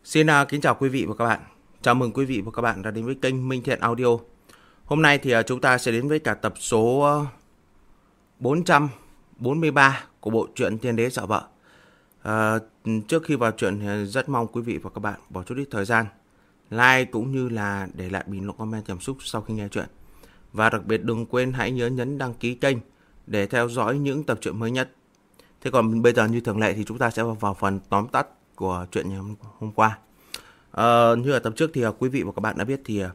Xin kính chào quý vị và các bạn. Chào mừng quý vị và các bạn đã đến với kênh Minh Thiện Audio. Hôm nay thì chúng ta sẽ đến với cả tập số 443 của bộ truyện Tiên Đế Sợ Vợ. Trước khi vào truyện rất mong quý vị và các bạn bỏ chút ít thời gian like cũng như là để lại bình luận comment cảm xúc sau khi nghe truyện. Và đặc biệt đừng quên hãy nhớ nhấn đăng ký kênh để theo dõi những tập truyện mới nhất. Thế còn bây giờ như thường lệ thì chúng ta sẽ vào phần tóm tắt của truyện ngày hôm qua. Như ở tập trước thì quý vị và các bạn đã biết thì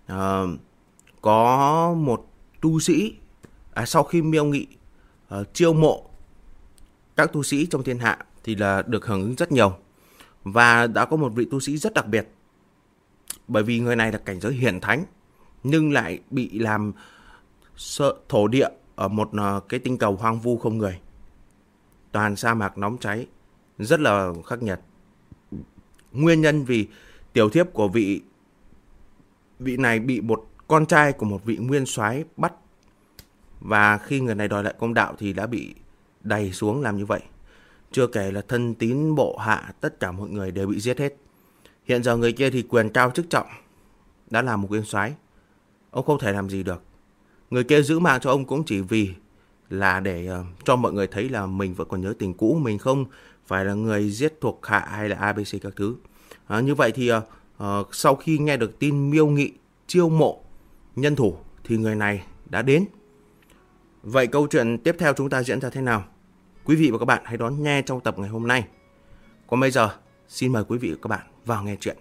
có một tu sĩ sau khi Miêu Nghị chiêu mộ các tu sĩ trong thiên hạ thì là được hưởng ứng rất nhiều. Và đã có một vị tu sĩ rất đặc biệt, bởi vì người này là cảnh giới hiển thánh nhưng lại bị làm thổ địa ở một cái tinh cầu hoang vu không người, toàn sa mạc nóng cháy, rất là khắc nghiệt. Nguyên nhân vì tiểu thiếp của vị này bị một con trai của một vị nguyên soái bắt, và khi người này đòi lại công đạo thì đã bị đày xuống làm như vậy. Chưa kể là thân tín bộ hạ, tất cả mọi người đều bị giết hết. Hiện giờ người kia thì quyền cao chức trọng, đã là một nguyên soái, ông không thể làm gì được. Người kia giữ mạng cho ông cũng chỉ vì là để cho mọi người thấy là mình vẫn còn nhớ tình cũ, mình không phải là người giết thuộc hạ hay là ABC các thứ. Như vậy thì sau khi nghe được tin Miêu Nghị chiêu mộ nhân thủ thì người này đã đến. Vậy câu chuyện tiếp theo chúng ta diễn ra thế nào? Quý vị và các bạn hãy đón nghe trong tập ngày hôm nay. Còn bây giờ, xin mời quý vị và các bạn vào nghe chuyện.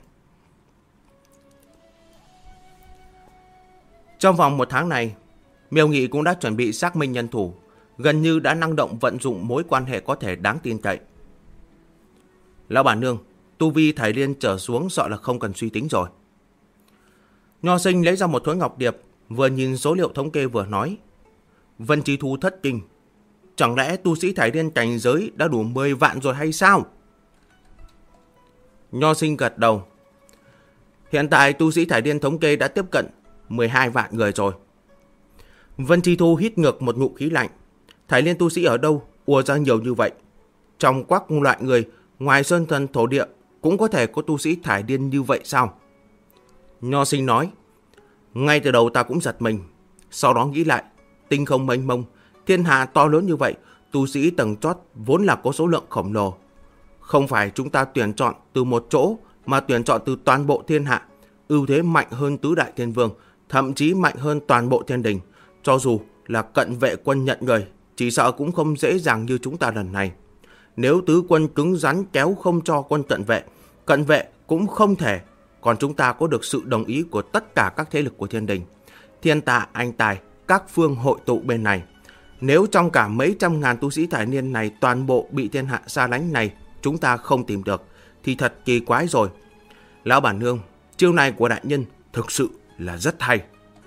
Trong vòng 1 tháng này, Miêu Nghị cũng đã chuẩn bị xác minh nhân thủ, gần như đã năng động vận dụng mối quan hệ có thể đáng tin cậy. Lão bản nương, tu vi Thải Liên trở xuống sợ là không cần suy tính rồi. Nho Sinh lấy ra một thối ngọc điệp, vừa nhìn số liệu thống kê vừa nói. Vân Chi Thu thất kinh. Chẳng lẽ tu sĩ Thải Liên cảnh giới đã đủ 10 vạn rồi hay sao? Nho Sinh gật đầu. Hiện tại tu sĩ Thải Liên thống kê đã tiếp cận 12 vạn người rồi. Vân Chi Thu hít ngược một ngụm khí lạnh. Thải Liên tu sĩ ở đâu ùa ra nhiều như vậy? Trong quắc loại người, ngoài sơn thần thổ địa, cũng có thể có tu sĩ Thải Liên như vậy sao? Nho Sinh nói. Ngay từ đầu ta cũng giật mình. Sau đó nghĩ lại, tinh không mênh mông, thiên hạ to lớn như vậy, tu sĩ tầng chót vốn là có số lượng khổng lồ. Không phải chúng ta tuyển chọn từ một chỗ, mà tuyển chọn từ toàn bộ thiên hạ, ưu thế mạnh hơn tứ đại thiên vương, thậm chí mạnh hơn toàn bộ thiên đình. Cho dù là cận vệ quân nhận người, chỉ sợ cũng không dễ dàng như chúng ta lần này. Nếu tứ quân cứng rắn kéo không cho quân cận vệ cũng không thể. Còn chúng ta có được sự đồng ý của tất cả các thế lực của thiên đình, thiên tạ, anh tài, các phương hội tụ bên này. Nếu trong cả mấy trăm ngàn tu sĩ Thải Liên này toàn bộ bị thiên hạ xa lánh này chúng ta không tìm được, thì thật kỳ quái rồi. Lão bản nương, chiêu này của đại nhân thực sự là rất hay.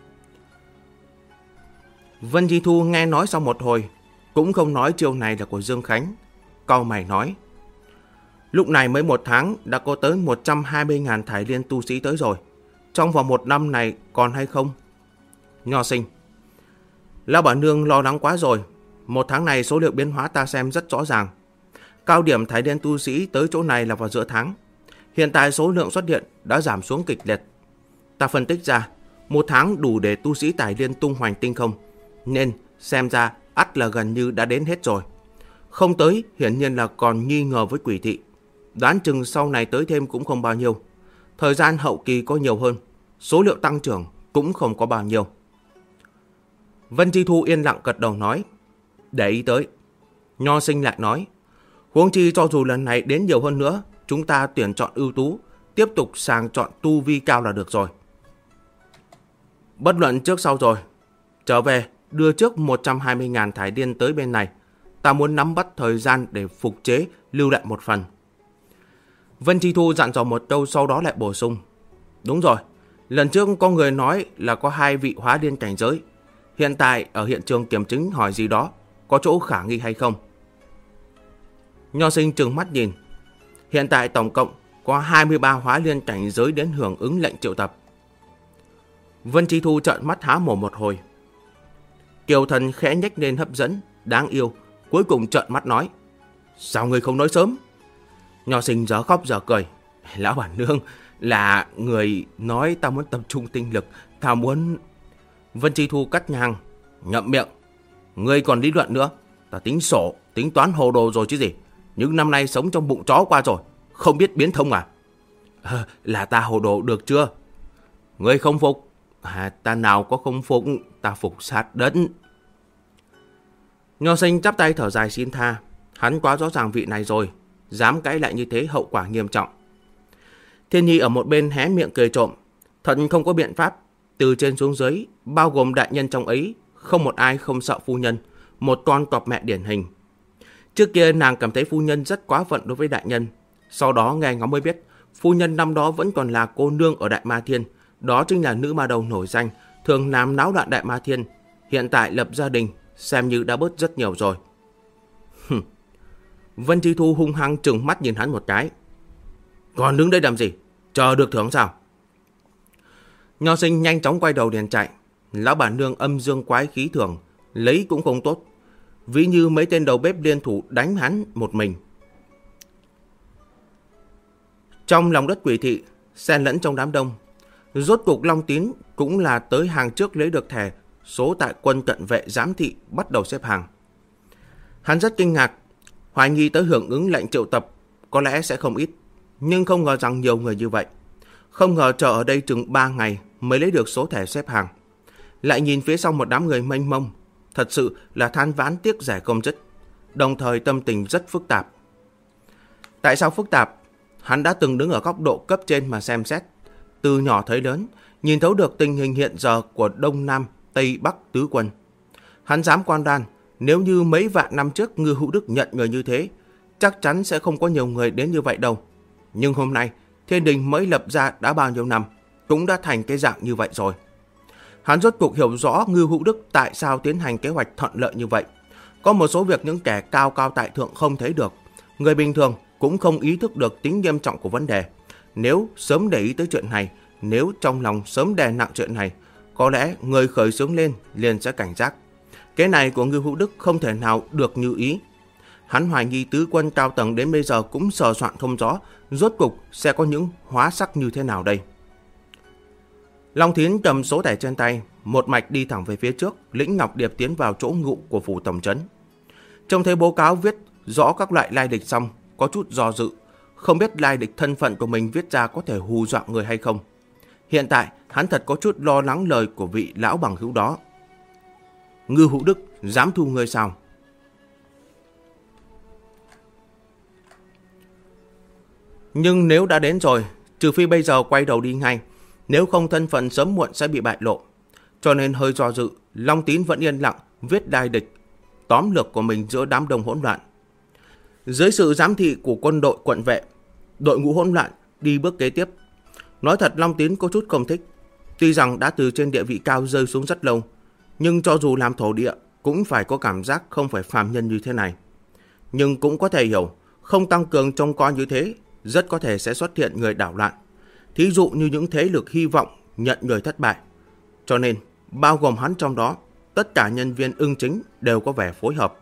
Vân Chi Thu nghe nói sau một hồi, cũng không nói chiêu này là của Dương Khánh. Cau mày nói. Lúc này mới 1 tháng đã có tới 120.000 Thải Liên tu sĩ tới rồi. Trong vòng 1 năm này còn hay không? Nho Sinh. Lão bản nương lo lắng quá rồi. 1 tháng này số liệu biến hóa ta xem rất rõ ràng. Cao điểm Thải Liên tu sĩ tới chỗ này là vào giữa tháng. Hiện tại số lượng xuất hiện đã giảm xuống kịch liệt. Ta phân tích ra, 1 tháng đủ để tu sĩ Thải Liên tung hoành tinh không, nên xem ra ắt là gần như đã đến hết rồi. Không tới hiển nhiên là còn nghi ngờ với quỷ thị. Đoán chừng sau này tới thêm cũng không bao nhiêu. Thời gian hậu kỳ có nhiều hơn, số liệu tăng trưởng cũng không có bao nhiêu. Vân Chi Thu yên lặng gật đầu nói. Để ý tới. Nho Sinh lại nói. Huống chi cho dù lần này đến nhiều hơn nữa, chúng ta tuyển chọn ưu tú, tiếp tục sàng chọn tu vi cao là được rồi. Bất luận trước sau rồi. Trở về đưa trước 120.000 Thải Liên tới bên này. Ta muốn nắm bắt thời gian để phục chế, lưu lại một phần. Vân Chi Thu dặn dò một câu, sau đó lại bổ sung. Đúng rồi, lần trước có người nói là có 2 vị hóa điên cảnh giới. Hiện tại ở hiện trường kiểm chứng hỏi gì đó, có chỗ khả nghi hay không? Nho Sinh trừng mắt nhìn. Hiện tại tổng cộng có 23 hóa liên cảnh giới đến hưởng ứng lệnh triệu tập. Vân Chi Thu trợn mắt há mồm một hồi. Kiều Thần khẽ nhếch lên hấp dẫn, đáng yêu, cuối cùng trợn mắt nói. Sao người không nói sớm? Nho Sinh dở khóc dở cười. Lão bản nương, là người nói ta muốn tập trung tinh lực, ta muốn... Vân Chi Thu cắt ngang. Ngậm miệng. Ngươi còn lý luận nữa. Ta tính sổ, tính toán hồ đồ rồi chứ gì. Những năm nay sống trong bụng chó qua rồi, không biết biến thông à? Là ta hồ đồ được chưa? Ngươi không phục? Ta nào có không phục, ta phục sát đất. Nho Sinh chắp tay thở dài xin tha. Hắn quá rõ ràng vị này rồi, dám cãi lại như thế hậu quả nghiêm trọng. Thiên Nhi ở một bên hé miệng cười trộm. Thật không có biện pháp. Từ trên xuống dưới, bao gồm đại nhân trong ấy, không một ai không sợ phu nhân. Một con cọp mẹ điển hình. Trước kia nàng cảm thấy phu nhân rất quá phận đối với đại nhân. Sau đó nghe ngóng mới biết, phu nhân năm đó vẫn còn là cô nương ở Đại Ma Thiên. Đó chính là nữ ma đầu nổi danh, thường làm náo loạn Đại Ma Thiên. Hiện tại lập gia đình, xem như đã bớt rất nhiều rồi. Vân Chi Thu hung hăng trừng mắt nhìn hắn một cái. Còn đứng đây làm gì? Chờ được thưởng sao? Nho Sinh nhanh chóng quay đầu liền chạy. Lão bản nương âm dương quái khí thường, lấy cũng không tốt. Ví như mấy tên đầu bếp liên thủ đánh hắn một mình. Trong lòng đất Quỷ Thị, xen lẫn trong đám đông, rốt cục Long Tín cũng là tới hàng trước lấy được thẻ số tại quân cận vệ giám thị, bắt đầu xếp hàng. Hắn rất kinh ngạc, hoài nghi tới hưởng ứng lệnh triệu tập có lẽ sẽ không ít, nhưng không ngờ rằng nhiều người như vậy. Không ngờ chờ ở đây chừng 3 ngày mới lấy được số thẻ xếp hàng. Lại nhìn phía sau một đám người mênh mông, thật sự là than vãn tiếc rẻ không dứt, đồng thời tâm tình rất phức tạp. Tại sao phức tạp? Hắn đã từng đứng ở góc độ cấp trên mà xem xét, từ nhỏ thấy lớn, nhìn thấu được tình hình hiện giờ của Đông Nam, Tây Bắc tứ quân. Hắn dám quan đoan, nếu như mấy vạn năm trước Ngư Hữu Đức nhận người như thế, chắc chắn sẽ không có nhiều người đến như vậy đâu. Nhưng hôm nay, Thiên Đình mới lập ra đã bao nhiêu năm, cũng đã thành cái dạng như vậy rồi. Hắn rốt cuộc hiểu rõ Ngư Hữu Đức tại sao tiến hành kế hoạch thuận lợi như vậy. Có một số việc những kẻ cao cao tại thượng không thấy được, người bình thường cũng không ý thức được tính nghiêm trọng của vấn đề. Nếu sớm để ý tới chuyện này, nếu trong lòng sớm đè nặng chuyện này, có lẽ người khởi xướng lên liền sẽ cảnh giác. Cái này của Ngư Hữu Đức không thể nào được như ý. Hắn hoài nghi tứ quân cao tầng đến bây giờ cũng sờ soạn không rõ, rốt cục sẽ có những hóa sắc như thế nào đây. Long Thiến cầm số thẻ trên tay, một mạch đi thẳng về phía trước, lĩnh Ngọc Điệp tiến vào chỗ ngụ của phủ tổng trấn. Trông thấy báo cáo viết rõ các loại lai lịch xong, có chút do dự, không biết lai lịch thân phận của mình viết ra có thể hù dọa người hay không. Hiện tại, hắn thật có chút lo lắng lời của vị lão bằng hữu đó. Ngư Hữu Đức dám thu ngươi sao? Nhưng nếu đã đến rồi, trừ phi bây giờ quay đầu đi ngay, nếu không thân phận sớm muộn sẽ bị bại lộ. Cho nên hơi do dự, Long Tín vẫn yên lặng viết lai lịch tóm lược của mình giữa đám đông hỗn loạn. Dưới sự giám thị của quân đội quận vệ, đội ngũ hỗn loạn đi bước kế tiếp. Nói thật, Long Tín có chút không thích. Tuy rằng đã từ trên địa vị cao rơi xuống rất lâu, nhưng cho dù làm thổ địa cũng phải có cảm giác không phải phàm nhân như thế này. Nhưng cũng có thể hiểu, không tăng cường trông coi như thế, rất có thể sẽ xuất hiện người đảo loạn. Thí dụ như những thế lực hy vọng nhận người thất bại. Cho nên, bao gồm hắn trong đó, tất cả nhân viên ưng chính đều có vẻ phối hợp.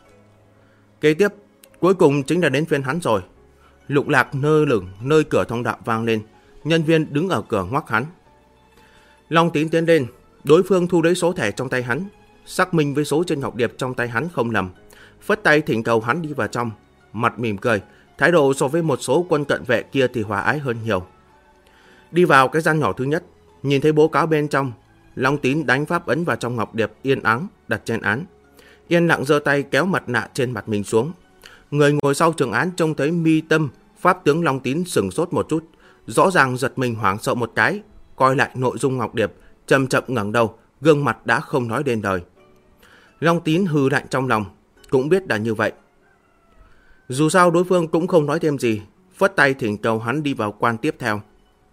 Kế tiếp, cuối cùng chính là đến phiên hắn rồi. Lục lạc nơ lửng nơi cửa thông đạo vang lên, nhân viên đứng ở cửa ngoắc hắn. Long Tín tiến lên, đối phương thu lấy số thẻ trong tay hắn, xác minh với số trên ngọc điệp trong tay hắn không lầm, phất tay thỉnh cầu hắn đi vào trong, mặt mỉm cười, thái độ so với một số quân cận vệ kia thì hòa ái hơn nhiều. Đi vào cái gian nhỏ thứ nhất, nhìn thấy báo cáo bên trong, Long Tín đánh pháp ấn vào trong ngọc điệp yên ắng đặt trên án, yên lặng giơ tay kéo mặt nạ trên mặt mình xuống. Người ngồi sau trường án trông thấy mi tâm pháp tướng Long Tín sửng sốt một chút, rõ ràng giật mình hoảng sợ một cái, coi lại nội dung ngọc điệp, chậm chậm ngẩng đầu, gương mặt đã không nói đến lời. Long Tín hừ lạnh trong lòng, cũng biết là như vậy. Dù sao đối phương cũng không nói thêm gì, phất tay thỉnh cầu hắn đi vào quan tiếp theo.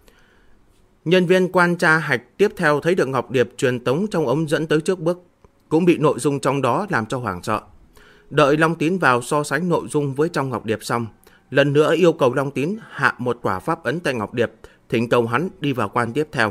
Nhân viên quan tra hạch tiếp theo thấy được ngọc điệp truyền tống trong ống dẫn tới trước bước, cũng bị nội dung trong đó làm cho hoảng sợ. Đợi Long Tín vào so sánh nội dung với trong ngọc điệp xong, lần nữa yêu cầu Long Tín hạ một quả pháp ấn tại ngọc điệp, thỉnh cầu hắn đi vào quan tiếp theo.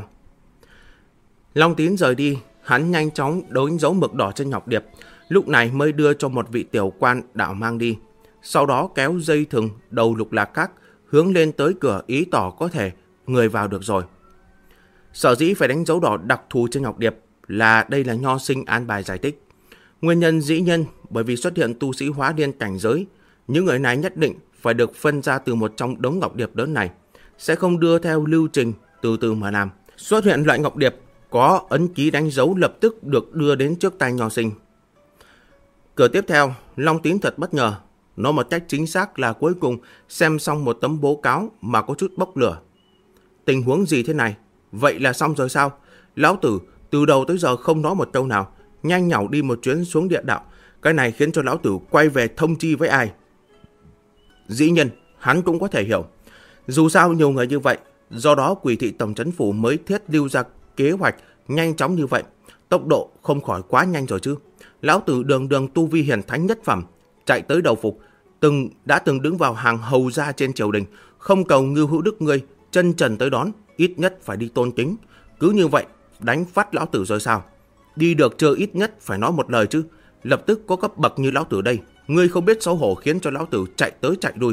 Long Tín rời đi, hắn nhanh chóng đánh dấu mực đỏ trên ngọc điệp, lúc này mới đưa cho một vị tiểu quan đạo mang đi. Sau đó kéo dây thừng đầu lục lạc khác, hướng lên tới cửa ý tỏ có thể người vào được rồi. Sở dĩ phải đánh dấu đỏ đặc thù trên ngọc điệp là đây là Nho Sinh an bài giải thích. Nguyên nhân dĩ nhiên bởi vì xuất hiện tu sĩ hóa điên cảnh giới, những người này nhất định phải được phân ra từ một trong đống ngọc điệp lớn này, sẽ không đưa theo lưu trình từ từ mà làm. Xuất hiện loại ngọc điệp có ấn ký đánh dấu lập tức được đưa đến trước tay Nho Sinh. Cửa tiếp theo, Long Tín thật bất ngờ. Nó một cách chính xác là cuối cùng xem xong một tấm bố cáo mà có chút bốc lửa. Tình huống gì thế này? Vậy là xong rồi sao? Lão tử từ đầu tới giờ không nói một câu nào, nhanh nhảu đi một chuyến xuống địa đạo. Cái này khiến cho lão tử quay về thông chi với ai? Dĩ nhiên, hắn cũng có thể hiểu. Dù sao nhiều người như vậy, do đó Quỷ thị tổng trấn phủ mới thiết lưu ra kế hoạch nhanh chóng như vậy. Tốc độ không khỏi quá nhanh rồi chứ. Lão tử đường đường tu vi hiển thánh nhất phẩm, chạy tới đầu phục, đã từng đứng vào hàng hầu gia trên triều đình, không cầu Ngưu Hữu Đức ngươi chân trần tới đón, ít nhất phải đi tôn kính. Cứ như vậy đánh phát lão tử rồi sao? Đi được chưa ít nhất phải nói một lời chứ. Lập tức có cấp bậc như lão tử đây, ngươi không biết xấu hổ khiến cho lão tử chạy tới chạy lui.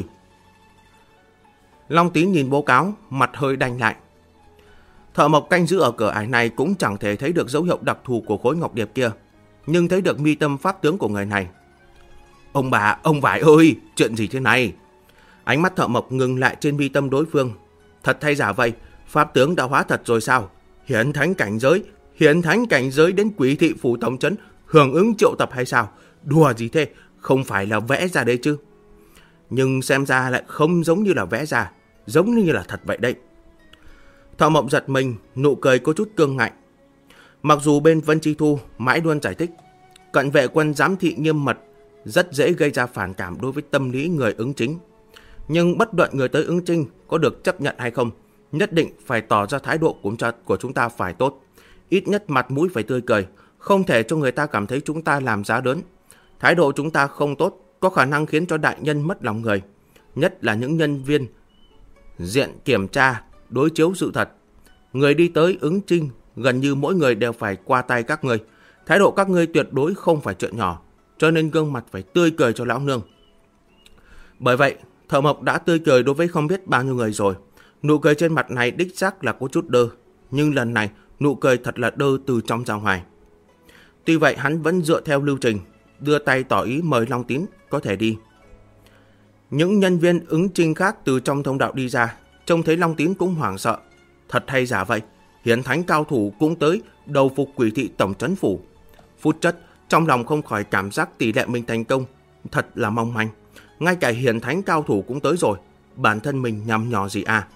Long Tín nhìn báo cáo, mặt hơi đanh lại. Thợ mộc canh giữ ở cửa ải này cũng chẳng thể thấy được dấu hiệu đặc thù của khối ngọc điệp kia, nhưng thấy được mi tâm pháp tướng của người này. Ông bà, ông vải ơi, chuyện gì thế này? Ánh mắt thợ mộc ngừng lại trên mi tâm đối phương. Thật hay giả vậy? Pháp tướng đã hóa thật rồi sao? Hiển thánh cảnh giới đến Quỷ thị phủ tổng trấn hưởng ứng triệu tập hay sao? Đùa gì thế? Không phải là vẽ ra đấy chứ? Nhưng xem ra lại không giống như là vẽ ra, giống như là thật vậy đấy. Thợ mộc giật mình, nụ cười có chút cương ngạnh. Mặc dù bên Vân Chi Thu mãi luôn giải thích, cận vệ quân giám thị nghiêm mật rất dễ gây ra phản cảm đối với tâm lý người ứng chính. Nhưng bất luận người tới ứng chính có được chấp nhận hay không, nhất định phải tỏ ra thái độ của chúng ta phải tốt. Ít nhất mặt mũi phải tươi cười, không thể cho người ta cảm thấy chúng ta làm giá đớn. Thái độ chúng ta không tốt, có khả năng khiến cho đại nhân mất lòng người. Nhất là những nhân viên diện kiểm tra, đối chiếu sự thật. Người đi tới ứng chinh, gần như mỗi người đều phải qua tay các ngươi. Thái độ các ngươi tuyệt đối không phải chuyện nhỏ, cho nên gương mặt phải tươi cười cho lão nương. Bởi vậy, thợ mộc đã tươi cười đối với không biết bao nhiêu người rồi. Nụ cười trên mặt này đích xác là có chút đơ, nhưng lần này nụ cười thật là đơ từ trong ra ngoài. Tuy vậy hắn vẫn dựa theo lưu trình, đưa tay tỏ ý mời Long Tín có thể đi. Những nhân viên ứng chinh khác từ trong thông đạo đi ra, trông thấy Long Tín cũng hoảng sợ. Thật hay giả vậy? Hiển thánh cao thủ cũng tới đầu phục Quỷ thị tổng trấn phủ. Phút chốc trong lòng không khỏi cảm giác tỷ lệ mình thành công thật là mong manh. Ngay cả hiển thánh cao thủ cũng tới rồi, bản thân mình nhằm nhỏ gì à?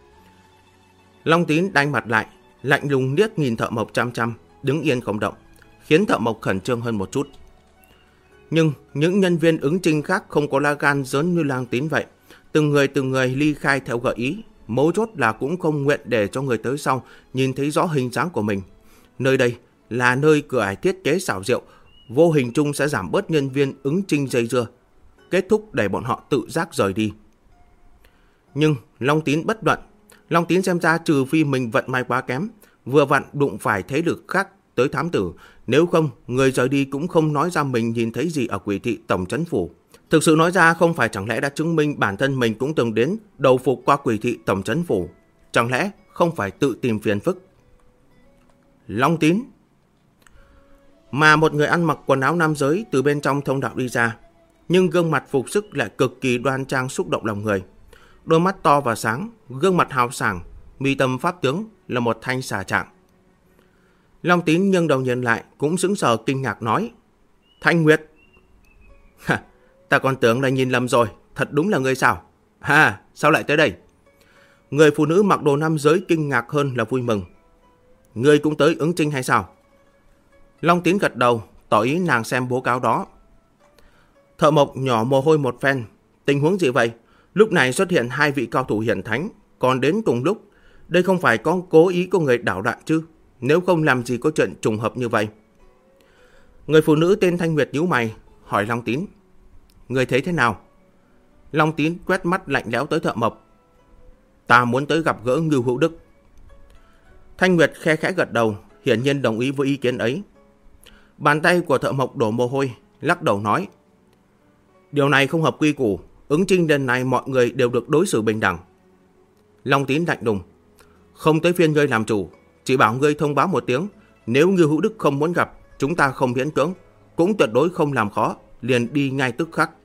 Long Tín đanh mặt lại, lạnh lùng liếc nhìn thợ mộc chăm chăm, đứng yên không động, khiến thợ mộc khẩn trương hơn một chút. Nhưng những nhân viên ứng chinh khác không có lá gan lớn như Long Tín vậy, từng người ly khai theo gợi ý, mấu chốt là cũng không nguyện để cho người tới sau nhìn thấy rõ hình dáng của mình. Nơi đây là nơi cửa ải thiết kế xảo diệu, vô hình chung sẽ giảm bớt nhân viên ứng chinh dây dưa, kết thúc để bọn họ tự giác rời đi. Nhưng Long Tín bất luận. Long Tín xem ra trừ phi mình vận may quá kém, vừa vặn đụng phải thế lực khác tới thám tử, nếu không người rời đi cũng không nói ra mình nhìn thấy gì ở Quỷ thị tổng trấn phủ. Thực sự nói ra không phải chẳng lẽ đã chứng minh bản thân mình cũng từng đến đầu phục qua Quỷ thị tổng trấn phủ, chẳng lẽ không phải tự tìm phiền phức? Long Tín. Mà một người ăn mặc quần áo nam giới từ bên trong thông đạo đi ra, nhưng gương mặt phục sức lại cực kỳ đoan trang xúc động lòng người. Đôi mắt to và sáng, gương mặt hào sảng, mi tâm pháp tướng là một thanh xà trạng. Long Tín nghiêng đầu nhìn lại, cũng sững sờ kinh ngạc nói: Thanh Nguyệt. Ta còn tưởng là nhìn lầm rồi, thật đúng là ngươi sao? Sao lại tới đây? Người phụ nữ mặc đồ nam giới kinh ngạc hơn là vui mừng. Ngươi cũng tới ứng chinh hay sao? Long Tín gật đầu, tỏ ý nàng xem báo cáo đó. Thợ mộc nhỏ mồ hôi một phen. Tình huống gì vậy? Lúc này xuất hiện hai vị cao thủ hiển thánh, còn đến cùng lúc. Đây không phải có cố ý có người đảo đoạn chứ? Nếu không làm gì có chuyện trùng hợp như vậy. Người phụ nữ tên Thanh Nguyệt nhíu mày, hỏi Long Tín: Người thấy thế nào? Long Tín quét mắt lạnh lẽo tới thợ mộc: Ta muốn tới gặp gỡ Ngưu Hữu Đức. Thanh Nguyệt khe khẽ gật đầu, hiển nhiên đồng ý với ý kiến ấy. Bàn tay của thợ mộc đổ mồ hôi, lắc đầu nói: Điều này không hợp quy củ, Ứng chinh lần này mọi người đều được đối xử bình đẳng. Long Tín lạnh lùng. Không tới phiên ngươi làm chủ, chỉ bảo ngươi thông báo một tiếng. Nếu Ngưu Hữu Đức không muốn gặp, chúng ta không miễn cưỡng, cũng tuyệt đối không làm khó, liền đi ngay tức khắc.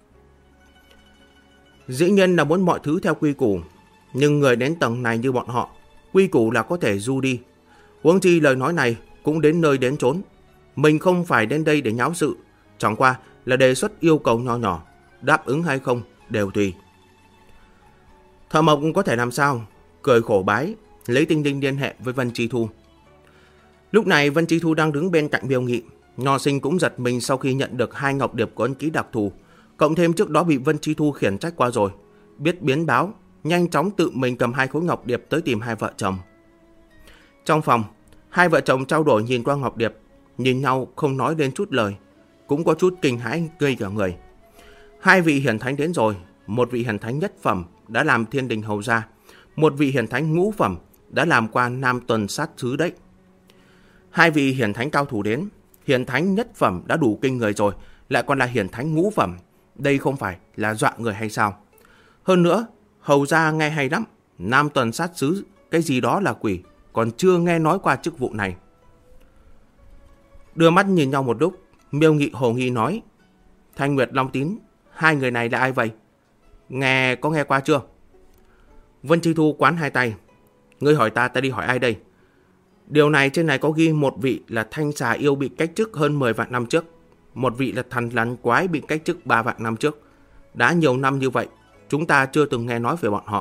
Dĩ nhiên là muốn mọi thứ theo quy củ, nhưng người đến tầng này như bọn họ, quy củ là có thể du đi. Huống chi lời nói này cũng đến nơi đến chốn. Mình không phải đến đây để nháo sự, chẳng qua là đề xuất yêu cầu nho nhỏ, đáp ứng hay không đều tùy. Thợ Mộc có thể làm sao? Cười khổ bái, lấy Tinh Linh liên hệ với Vân Chi Thu. Lúc này Vân Chi Thu đang đứng bên cạnh Miêu Nghị. Nho Sinh cũng giật mình sau khi nhận được 2 ngọc điệp có ấn ký đặc thù, cộng thêm trước đó bị Vân Chi Thu khiển trách qua rồi, biết biến báo, nhanh chóng tự mình cầm 2 khối ngọc điệp tới tìm hai vợ chồng. Trong phòng, hai vợ chồng trao đổi nhìn qua ngọc điệp, nhìn nhau không nói đến chút lời, cũng có chút kinh hãi ngây cả người. 2 vị hiển thánh đến rồi, một vị hiển thánh nhất phẩm đã làm Thiên Đình hầu gia, một vị hiển thánh ngũ phẩm đã làm qua Nam Tuần sát sứ đấy. 2 vị hiển thánh cao thủ đến, hiển thánh nhất phẩm đã đủ kinh người rồi, lại còn là hiển thánh ngũ phẩm, đây không phải là dọa người hay sao? Hơn nữa, hầu gia nghe hay lắm, Nam Tuần sát sứ cái gì đó là quỷ, còn chưa nghe nói qua chức vụ này. Đưa mắt nhìn nhau một lúc, Miêu Nghị hồ nghi nói: Thanh Nguyệt, Long Tín, 2 người này là ai vậy? Có nghe qua chưa? Vân Chi Thu quán 2 tay. Ngươi hỏi ta đi hỏi ai đây? Điều này trên này có ghi một vị là Thanh Xà Yêu bị cách chức hơn 10 vạn năm trước, một vị là Thần Lằn Quái bị cách chức 3 vạn năm trước. Đã nhiều năm như vậy, chúng ta chưa từng nghe nói về bọn họ.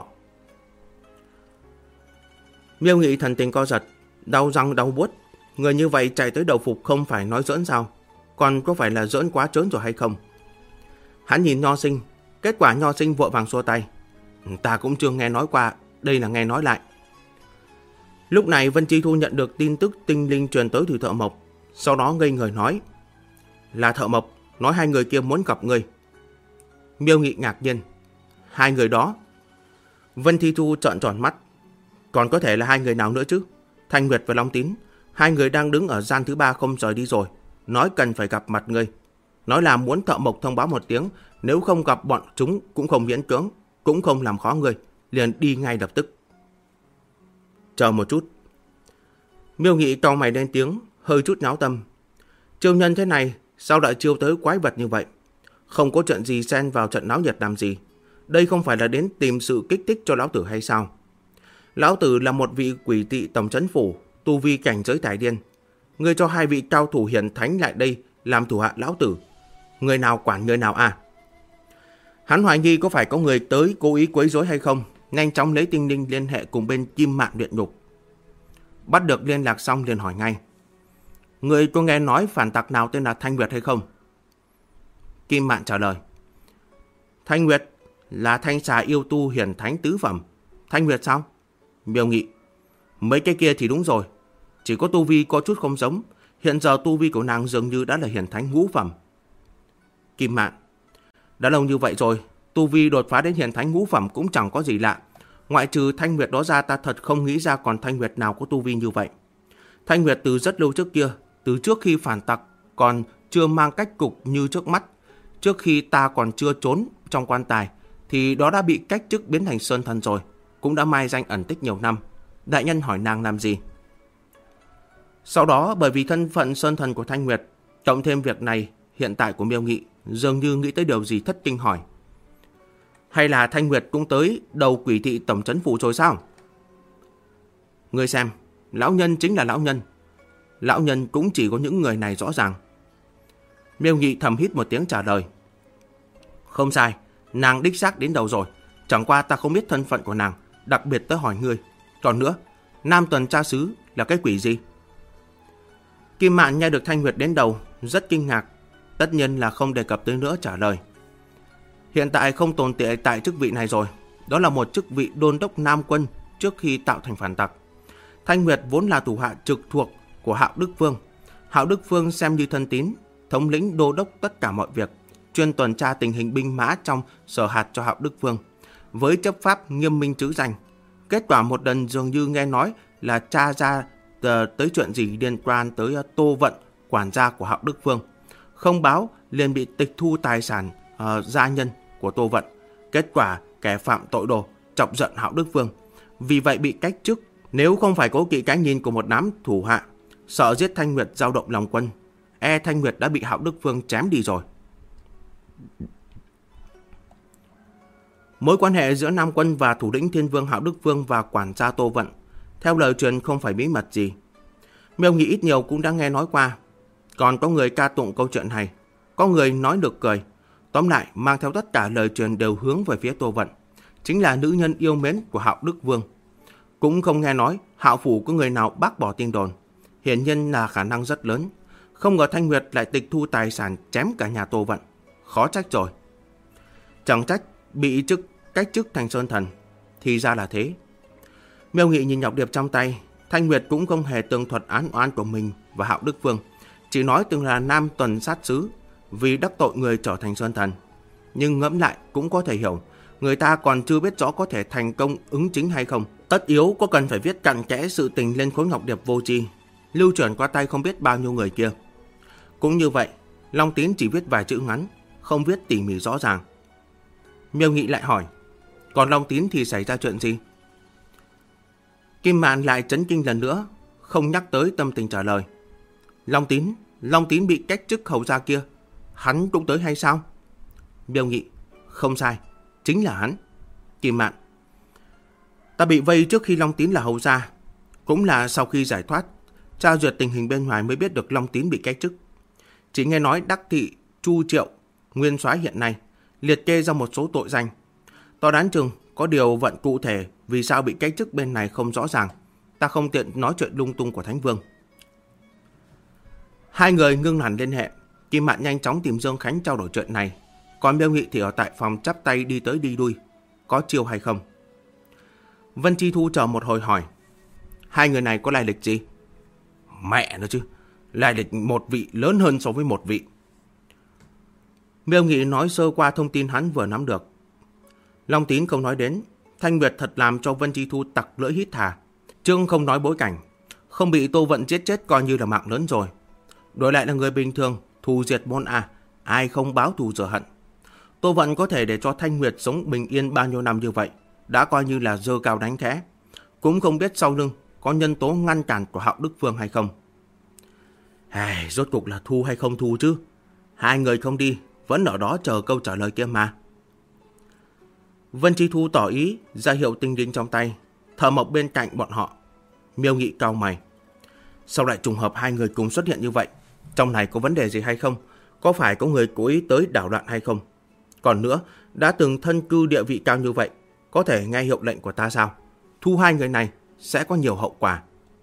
Miêu Nghị thần tình co giật, đau răng đau buốt. Người như vậy chạy tới đầu phục không phải nói giỡn sao? Còn có phải là giỡn quá trớn rồi hay không? Hắn nhìn Nho Sinh, kết quả Nho Sinh vội vàng xua tay. Ta cũng chưa nghe nói qua, đây là nghe nói lại. Lúc này Vân Chi Thu nhận được tin tức tinh linh truyền tới từ Thợ Mộc, sau đó ngây người nói: Là Thợ Mộc, nói 2 người kia muốn gặp ngươi. Miêu Nghị ngạc nhiên: 2 người đó? Vân Chi Thu trợn tròn mắt. Còn có thể là 2 người nào nữa chứ? Thanh Nguyệt và Long Tín, 2 người đang đứng ở gian thứ 3 không rời đi rồi, nói cần phải gặp mặt ngươi. Nói là muốn Thợ Mộc thông báo một tiếng, nếu không gặp bọn chúng cũng không miễn cưỡng, cũng không làm khó ngươi, liền đi ngay lập tức. Chờ một chút. Miêu Nghị cau mày lên tiếng, hơi chút nháo tâm. Chiêu nhân thế này, sao lại chiêu tới quái vật như vậy? Không có chuyện gì xen vào trận náo nhiệt làm gì? Đây không phải là đến tìm sự kích thích cho lão tử hay sao? Lão tử là một vị quỷ tị tổng trấn phủ, tu vi cảnh giới tài điên. Ngươi cho 2 vị cao thủ hiển thánh lại đây làm thủ hạ lão tử, người nào quản người nào à? Hắn hoài nghi có phải có người tới cố ý quấy rối hay không, nhanh chóng lấy Tinh Linh liên hệ cùng bên Kim Mạn luyện ngục. Bắt được liên lạc xong liền hỏi ngay: Người có nghe nói phản tặc nào tên là Thanh Nguyệt hay không? Kim Mạn trả lời: Thanh Nguyệt là Thanh Xà Yêu tu hiển thánh tứ phẩm. Thanh Nguyệt sao? Miêu Nghị: Mấy cái kia thì đúng rồi, chỉ có tu vi có chút không giống. Hiện giờ tu vi của nàng dường như đã là hiển thánh ngũ phẩm. Kim Mạn: Đã lâu như vậy rồi, tu vi đột phá đến hiển thánh ngũ phẩm cũng chẳng có gì lạ. Ngoại trừ Thanh Nguyệt đó ra, ta thật không nghĩ ra còn Thanh Nguyệt nào có tu vi như vậy. Thanh Nguyệt từ rất lâu trước kia, từ trước khi phản tặc còn chưa mang cách cục như trước mắt, trước khi ta còn chưa trốn trong quan tài, thì đó đã bị cách chức biến thành sơn thần rồi, cũng đã mai danh ẩn tích nhiều năm. Đại nhân hỏi nàng làm gì? Sau đó bởi vì thân phận sơn thần của Thanh Nguyệt, cộng thêm việc này hiện tại của Miêu Nghị, dường như nghĩ tới điều gì thất kinh hỏi: Hay là Thanh Nguyệt cũng tới đầu quỷ thị tổng trấn phủ rồi sao? Ngươi xem, lão nhân chính là lão nhân. Lão nhân cũng chỉ có những người này rõ ràng. Miêu Nghị thầm hít một tiếng trả lời: Không sai, nàng đích xác đến đầu rồi. Chẳng qua ta không biết thân phận của nàng, đặc biệt tới hỏi ngươi. Còn nữa, Nam Tuần cha xứ là cái quỷ gì? Kim Mạn nghe được Thanh Nguyệt đến đầu, rất kinh ngạc. Tất nhiên là không đề cập tới nữa trả lời: Hiện tại không tồn tại chức vị này rồi. Đó là một chức vị đôn đốc Nam quân trước khi tạo thành phản tặc. Thanh Nguyệt vốn là thủ hạ trực thuộc của Hạo Đức Vương. Hạo Đức Vương xem như thân tín, thống lĩnh đô đốc tất cả mọi việc, chuyên tuần tra tình hình binh mã trong sở hạt cho Hạo Đức Vương, với chấp pháp nghiêm minh trứ danh. Kết quả một lần dường như nghe nói là tra ra tới chuyện gì liên quan tới Tô Vận, quản gia của Hạo Đức Vương. Không báo liền bị tịch thu tài sản gia nhân của Tô Vận. Kết quả kẻ phạm tội đồ chọc giận Hạo Đức Vương, vì vậy bị cách chức. Nếu không phải cố kỵ cái nhìn của một đám thủ hạ, sợ giết Thanh Nguyệt dao động lòng quân, Thanh Nguyệt đã bị Hạo Đức Vương chém đi rồi. Mối quan hệ giữa Nam Quân và thủ lĩnh Thiên Vương Hạo Đức Vương và quản gia Tô Vận, theo lời truyền không phải bí mật gì. Miêu Nghị ít nhiều cũng đã nghe nói qua. Còn có người ca tụng câu chuyện này, có người nói được cười. Tóm lại, mang theo tất cả lời truyền đều hướng về phía Tô Vận, chính là nữ nhân yêu mến của Hạo Đức Vương. Cũng không nghe nói Hạo phủ có người nào bác bỏ tin đồn, hiển nhiên là khả năng rất lớn. Không ngờ Thanh Nguyệt lại tịch thu tài sản chém cả nhà Tô Vận, khó trách rồi. Chẳng trách bị cách chức thành Sơn Thần, thì ra là thế. Miêu Nghị nhìn ngọc điệp trong tay. Thanh Nguyệt cũng không hề tường thuật án oan của mình và Hạo Đức Vương, chỉ nói từng là nam tuần sát sứ, vì đắc tội người trở thành Sơn Thần. Nhưng ngẫm lại cũng có thể hiểu, người ta còn chưa biết rõ có thể thành công ứng chính hay không. Tất yếu có cần phải viết cặn kẽ sự tình lên khối ngọc điệp vô tri, lưu truyền qua tay không biết bao nhiêu người kia. Cũng như vậy, Long Tín chỉ viết vài chữ ngắn, không viết tỉ mỉ rõ ràng. Miêu Nghị lại hỏi, còn Long Tín thì xảy ra chuyện gì? Kim Mạn lại chấn kinh lần nữa, không nhắc tới tâm tình trả lời. Long Tín bị cách chức hầu gia kia, hắn cũng tới hay sao? Miêu Nghị, không sai, chính là hắn. Kim Mạn, ta bị vây trước khi Long Tín là hầu gia, cũng là sau khi giải thoát, tra duyệt tình hình bên ngoài mới biết được Long Tín bị cách chức. Chỉ nghe nói Đắc Thị Chu Triệu, nguyên soái hiện nay, liệt kê ra một số tội danh. To đoán chừng có điều vận cụ thể vì sao bị cách chức bên này không rõ ràng, ta không tiện nói chuyện lung tung của Thánh Vương. Hai người ngưng hẳn liên hệ. Kim Mạn nhanh chóng tìm Dương Khánh trao đổi chuyện này, còn Miêu Nghị thì ở tại phòng chắp tay đi tới đi lui, có chiêu hay không. Vân Chi Thu chờ một hồi hỏi, hai người này có lai lịch gì? Mẹ nó chứ, lai lịch một vị lớn hơn so với một vị. Miêu Nghị nói sơ qua thông tin hắn vừa nắm được. Long Tín không nói đến, Thanh Nguyệt thật làm cho Vân Chi Thu tặc lưỡi hít thà. Trương không nói bối cảnh, không bị Tô Vận giết chết coi như là mạng lớn rồi. Đổi lại là người bình thường, thù diệt môn A, ai không báo thù rửa hận. Tô Vận có thể để cho Thanh Nguyệt sống bình yên bao nhiêu năm như vậy, đã coi như là dơ cao đánh khẽ. Cũng không biết sau lưng có nhân tố ngăn cản của Hạo Đức Vương hay không. Rốt cuộc là thu hay không thu chứ? Hai người không đi, vẫn ở đó chờ câu trả lời kia mà. Vân Chi Thu tỏ ý, ra hiệu tinh đinh trong tay, thở mộc bên cạnh bọn họ. Miêu Nghị cau mày. Sao lại trùng hợp hai người cùng xuất hiện như vậy? Trong này có vấn đề gì hay không? Có phải có người cố ý tới đảo loạn hay không? Còn nữa, đã từng thân cư địa vị cao như vậy, có thể nghe hiệu lệnh của ta sao? Thu hai người này sẽ có nhiều hậu quả.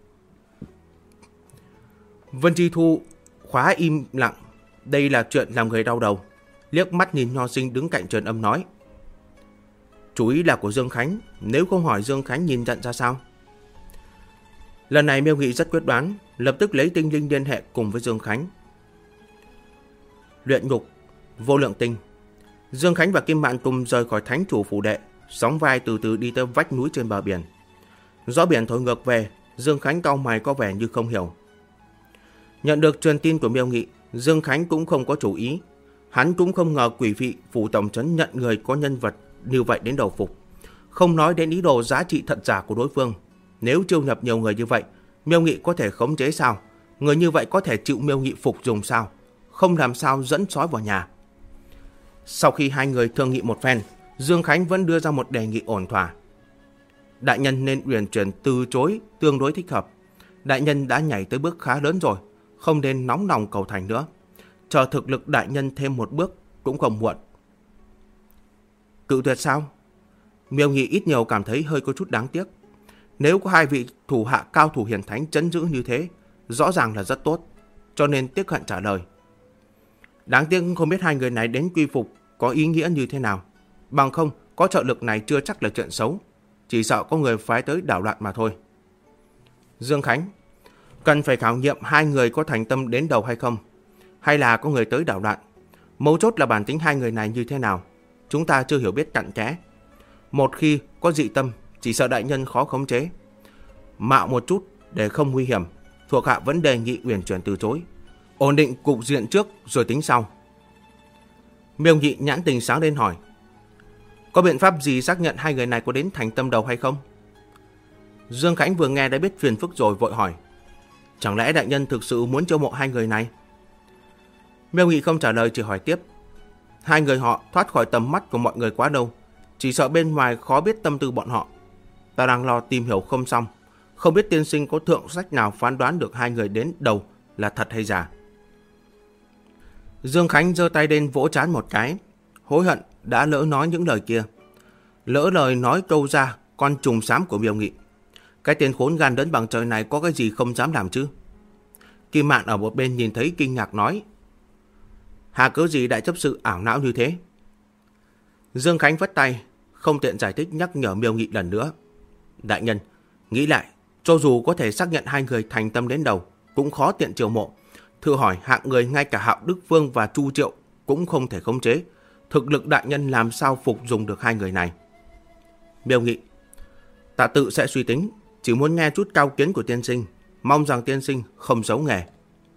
Vân Chi Thu khóa im lặng. Đây là chuyện làm người đau đầu. Liếc mắt nhìn Nho Sinh đứng cạnh truyền âm nói, chú ý là của Dương Khánh, nếu không hỏi Dương Khánh nhìn nhận ra sao? Lần này Miêu Nghị rất quyết đoán, lập tức lấy tinh linh liên hệ cùng với Dương Khánh. Luyện ngục, vô lượng tinh. Dương Khánh và Kim Mạn cùng rời khỏi thánh chủ phủ đệ, sóng vai từ từ đi tới vách núi trên bờ biển. Gió biển thổi ngược về, Dương Khánh cau mày có vẻ như không hiểu. Nhận được truyền tin của Miêu Nghị, Dương Khánh cũng không có chủ ý. Hắn cũng không ngờ quỷ vị phủ tổng trấn nhận người có nhân vật như vậy đến đầu phục. Không nói đến ý đồ giá trị thật giả của đối phương. Nếu chiêu nhập nhiều người như vậy, Miêu Nghị có thể khống chế sao? Người như vậy có thể chịu Miêu Nghị phục dùng sao? Không làm sao dẫn sói vào nhà. Sau khi hai người thương nghị một phen, Dương Khánh vẫn đưa ra một đề nghị ổn thỏa. Đại nhân nên uyển chuyển từ chối tương đối thích hợp. Đại nhân đã nhảy tới bước khá lớn rồi, không nên nóng lòng cầu thành nữa. Chờ thực lực đại nhân thêm một bước cũng không muộn. Cự tuyệt sao? Miêu Nghị ít nhiều cảm thấy hơi có chút đáng tiếc. Nếu có hai vị thủ hạ cao thủ hiển thánh trấn giữ như thế, rõ ràng là rất tốt, cho nên tiếc hận trả lời. Đáng tiếc không biết hai người này đến quy phục có ý nghĩa như thế nào. Bằng không, có trợ lực này chưa chắc là chuyện xấu, chỉ sợ có người phái tới đảo loạn mà thôi. Dương Khánh, cần phải khảo nghiệm hai người có thành tâm đến đầu hay không, hay là có người tới đảo loạn. Mấu chốt là bản tính hai người này như thế nào, chúng ta chưa hiểu biết cặn kẽ. Một khi có dị tâm, chỉ sợ đại nhân khó khống chế. Mạo một chút để không nguy hiểm, thuộc hạ vẫn đề nghị uyển chuyển từ chối, ổn định cục diện trước rồi tính sau. Miêu Nghị nhãn tình sáng lên hỏi, Có biện pháp gì xác nhận hai người này có đến thành tâm đầu hay không? Dương Khánh vừa nghe đã biết phiền phức rồi, vội hỏi. Chẳng lẽ đại nhân thực sự muốn chiêu mộ hai người này? Miêu Nghị không trả lời, chỉ hỏi tiếp. Hai người họ thoát khỏi tầm mắt của mọi người quá lâu, chỉ sợ bên ngoài khó biết tâm tư bọn họ. Ta đang lo tìm hiểu không xong, không biết tiên sinh có thượng sách nào phán đoán được hai người đến đầu là thật hay giả. Dương Khánh giơ tay lên vỗ trán một cái, hối hận đã lỡ nói những lời kia. Lỡ lời nói câu ra con trùng xám của Miêu Nghị. Cái tên khốn gan lớn bằng trời này có cái gì không dám làm chứ? Kim Mạn ở một bên nhìn thấy kinh ngạc nói. Hà cớ gì đại chấp sự ảo não như thế? Dương Khánh vất tay, không tiện giải thích, nhắc nhở Miêu Nghị lần nữa. Đại nhân, nghĩ lại, cho dù có thể xác nhận hai người thành tâm đến đầu, cũng khó tiện chiêu mộ. Thử hỏi hạng người ngay cả Hạo Đức Vương và Chu Triệu cũng không thể khống chế. Thực lực đại nhân làm sao phục dùng được hai người này? Miêu Nghị, ta tự sẽ suy tính, chỉ muốn nghe chút cao kiến của tiên sinh, mong rằng tiên sinh không giấu nghề.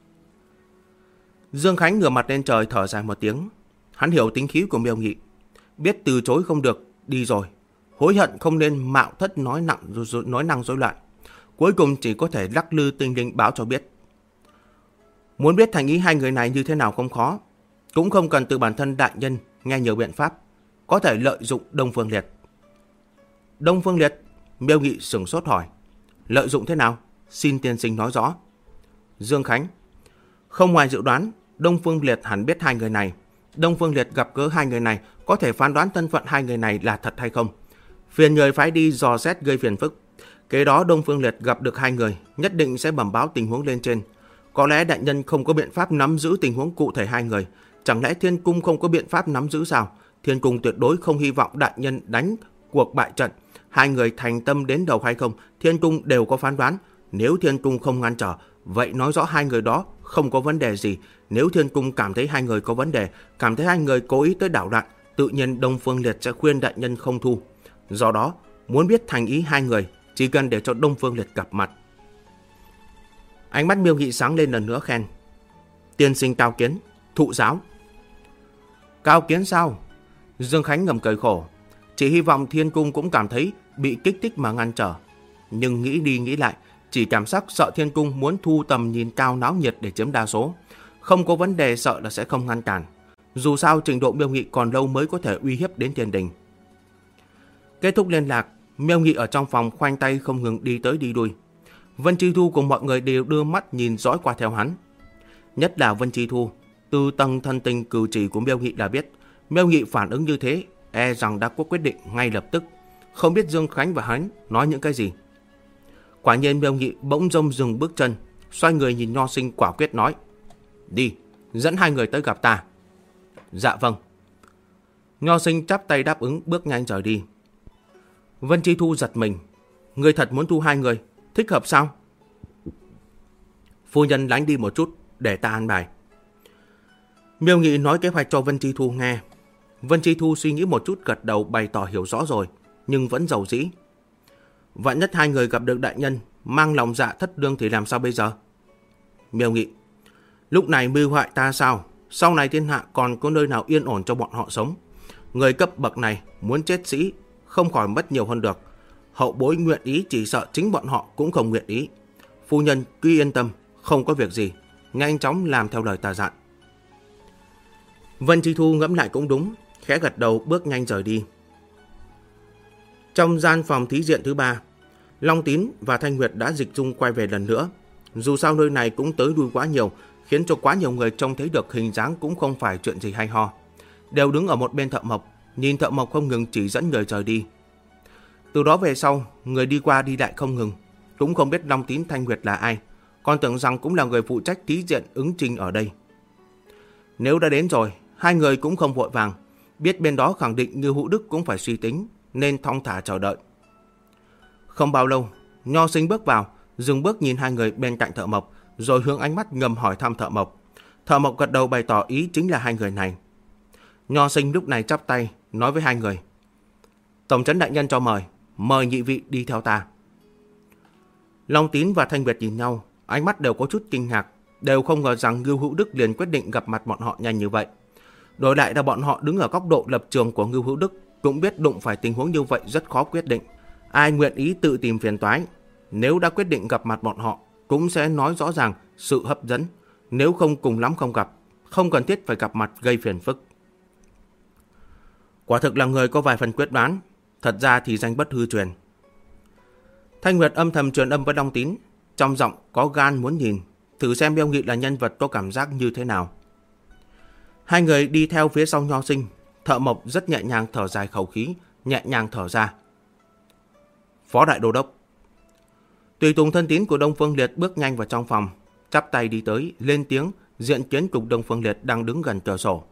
Dương Khánh ngửa mặt lên trời thở dài một tiếng. Hắn hiểu tính khí của Miêu Nghị, biết từ chối không được, đi rồi. Hối hận không nên mạo thất nói năng rối loạn. Cuối cùng chỉ có thể lắc lư tinh linh báo cho biết. Muốn biết thành ý hai người này như thế nào không khó, cũng không cần từ bản thân đại nhân nghe nhiều biện pháp, có thể lợi dụng Đông Phương Liệt. Đông Phương Liệt? Miêu Nghị sửng sốt hỏi. Lợi dụng thế nào? Xin tiên sinh nói rõ. Dương Khánh, không ngoài dự đoán, Đông Phương Liệt hẳn biết hai người này. Đông Phương Liệt gặp gỡ hai người này, có thể phán đoán thân phận hai người này là thật hay không. Phiền người phái đi dò xét gây phiền phức. Kế đó Đông Phương Liệt gặp được hai người, nhất định sẽ bẩm báo tình huống lên trên. Có lẽ đại nhân không có biện pháp nắm giữ tình huống cụ thể hai người. Chẳng lẽ Thiên Cung không có biện pháp nắm giữ sao? Thiên Cung tuyệt đối không hy vọng đại nhân đánh cuộc bại trận. Hai người thành tâm đến đầu hay không, Thiên Cung đều có phán đoán. Nếu Thiên Cung không ngăn trở, vậy nói rõ hai người đó không có vấn đề gì. Nếu Thiên Cung cảm thấy hai người có vấn đề, cảm thấy hai người cố ý tới đảo loạn, tự nhiên Đông Phương Liệt sẽ khuyên đại nhân không thu. Do đó, muốn biết thành ý hai người, chỉ cần để cho Đông Phương Liệt gặp mặt. Ánh mắt Miêu Nghị sáng lên lần nữa, khen. Tiên sinh cao kiến, thụ giáo. Cao kiến sao? Dương Khánh ngầm cười khổ. Chỉ hy vọng Thiên Cung cũng cảm thấy bị kích thích mà ngăn trở. Nhưng nghĩ đi nghĩ lại, chỉ cảm giác sợ Thiên Cung muốn thu tầm nhìn cao náo nhiệt để chiếm đa số. Không có vấn đề, sợ là sẽ không ngăn cản. Dù sao trình độ Miêu Nghị còn lâu mới có thể uy hiếp đến Thiên Đình. Kết thúc liên lạc, Miêu Nghị ở trong phòng khoanh tay không ngừng đi tới đi lui. Vân Chi Thu cùng mọi người đều đưa mắt nhìn dõi qua theo hắn. Nhất là Vân Chi Thu, từ tầng thân tình cử chỉ của Miêu Nghị đã biết, Miêu Nghị phản ứng như thế, e rằng đã có quyết định ngay lập tức. Không biết Dương Khánh và hắn nói những cái gì. Quả nhiên Miêu Nghị bỗng dông dừng bước chân, xoay người nhìn Nho Sinh quả quyết nói. Đi, dẫn hai người tới gặp ta. Dạ vâng. Nho Sinh chắp tay đáp ứng, bước nhanh rời đi. Vân Chi Thu giật mình. Người thật muốn thu hai người, thích hợp sao? Phu nhân lánh đi một chút, để ta an bài. Miêu Nghị nói kế hoạch cho Vân Chi Thu nghe. Vân Chi Thu suy nghĩ một chút, gật đầu bày tỏ hiểu rõ rồi, nhưng vẫn dầu dĩ. Vạn nhất hai người gặp được đại nhân, mang lòng dạ thất đương thì làm sao bây giờ? Miêu Nghị, lúc này mưu hại ta sao? Sau này thiên hạ còn có nơi nào yên ổn cho bọn họ sống? Người cấp bậc này muốn chết sĩ, không khỏi mất nhiều hơn được. Hậu bối nguyện ý, chỉ sợ chính bọn họ cũng không nguyện ý. Phu nhân cứ yên tâm, không có việc gì, nhanh chóng làm theo lời ta dặn. Vân Chi Thu ngẫm lại cũng đúng, khẽ gật đầu bước nhanh rời đi. Trong gian phòng thí diện thứ 3, Long Tín và Thanh Nguyệt đã dịch dung quay về lần nữa. Dù sao nơi này cũng tới đuôi quá nhiều, khiến cho quá nhiều người trông thấy được hình dáng cũng không phải chuyện gì hay ho. Đều đứng ở một bên Thợ Mộc, nhìn Thợ Mộc không ngừng chỉ dẫn người rời đi. Từ đó về sau, người đi qua đi lại không ngừng, cũng không biết Long Tín Thanh Nguyệt là ai, còn tưởng rằng cũng là người phụ trách thí diện ứng trình ở đây. Nếu đã đến rồi, hai người cũng không vội vàng, biết bên đó khẳng định Ngưu Hữu Đức cũng phải suy tính, nên thong thả chờ đợi. Không bao lâu, Nho Sinh bước vào, dừng bước nhìn hai người bên cạnh Thợ Mộc, rồi hướng ánh mắt ngầm hỏi thăm Thợ Mộc. Thợ Mộc gật đầu bày tỏ ý chính là hai người này. Nho Sinh lúc này chắp tay, nói với hai người. Tổng trấn đại nhân cho mời, mời nhị vị đi theo ta. Long Tín và Thanh Nguyệt nhìn nhau, ánh mắt đều có chút kinh ngạc, đều không ngờ rằng Ngưu Hữu Đức liền quyết định gặp mặt bọn họ nhanh như vậy. Đổi lại là bọn họ đứng ở góc độ lập trường của Ngưu Hữu Đức, cũng biết đụng phải tình huống như vậy rất khó quyết định. Ai nguyện ý tự tìm phiền toái, nếu đã quyết định gặp mặt bọn họ, cũng sẽ nói rõ ràng sự hấp dẫn. Nếu không cùng lắm không gặp, không cần thiết phải gặp mặt gây phiền phức. Quả thực là người có vài phần quyết đoán, thật ra thì danh bất hư truyền. Thanh Nguyệt âm thầm truyền âm với Long Tín, trong giọng có gan muốn nhìn, thử xem Miêu Nghị là nhân vật có cảm giác như thế nào. Hai người đi theo phía sau Nho Sinh, Thợ Mộc rất nhẹ nhàng thở dài khẩu khí, nhẹ nhàng thở ra. Phó đại đô đốc. Tùy tùng thân tín của Đông Phương Liệt bước nhanh vào trong phòng, chắp tay đi tới, lên tiếng diện kiến cục Đông Phương Liệt đang đứng gần cửa sổ.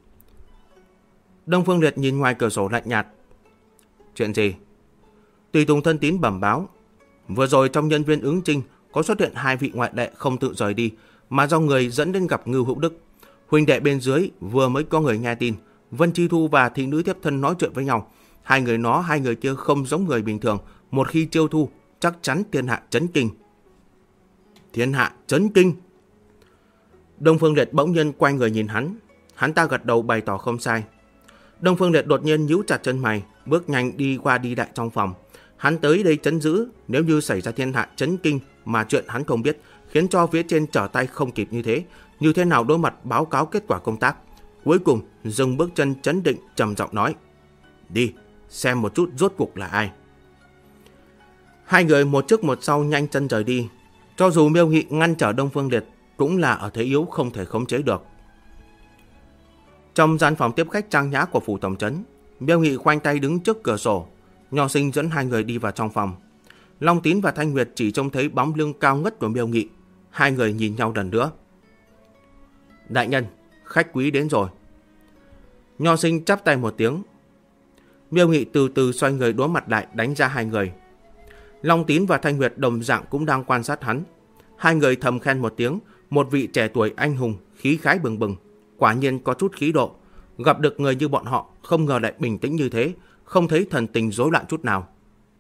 Đông Phương Liệt nhìn ngoài cửa sổ lạnh nhạt. Chuyện gì? Tùy tùng thân tín bẩm báo. Vừa rồi trong nhân viên ứng chinh có xuất hiện 2 vị ngoại đệ không tự rời đi, mà do người dẫn đến gặp Ngưu Hữu Đức. Huynh đệ bên dưới vừa mới có người nghe tin Vân Chi Thu và thị nữ thiếp thân nói chuyện với nhau. Hai người kia không giống người bình thường, một khi chiêu thu chắc chắn thiên hạ chấn kinh. Thiên hạ chấn kinh? Đông Phương Liệt bỗng nhiên quay người nhìn hắn ta gật đầu bày tỏ không sai. Đông Phương Liệt đột nhiên nhíu chặt chân mày, bước nhanh đi qua đi lại trong phòng. Hắn tới đây trấn giữ, nếu như xảy ra thiên hạ chấn kinh mà chuyện hắn không biết, khiến cho phía trên trở tay không kịp như thế nào đối mặt báo cáo kết quả công tác. Cuối cùng dừng bước chân trấn định, trầm giọng nói: Đi, xem một chút rốt cuộc là ai. Hai người một trước một sau nhanh chân rời đi. Cho dù Miêu Nghị ngăn trở Đông Phương Liệt, cũng là ở thế yếu không thể khống chế được. Trong gian phòng tiếp khách trang nhã của phủ tổng trấn, Miêu Nghị khoanh tay đứng trước cửa sổ. Nho Sinh dẫn hai người đi vào trong phòng. Long Tín và Thanh Nguyệt chỉ trông thấy bóng lưng cao ngất của Miêu Nghị. Hai người nhìn nhau lần nữa. Đại nhân, khách quý đến rồi. Nho Sinh chắp tay một tiếng. Miêu Nghị từ từ xoay người đối mặt lại, đánh ra hai người. Long Tín và Thanh Nguyệt đồng dạng cũng đang quan sát hắn. Hai người thầm khen một tiếng, một vị trẻ tuổi anh hùng, khí khái bừng bừng, quả nhiên có chút khí độ. Gặp được người như bọn họ, không ngờ lại bình tĩnh như thế, không thấy thần tình rối loạn chút nào.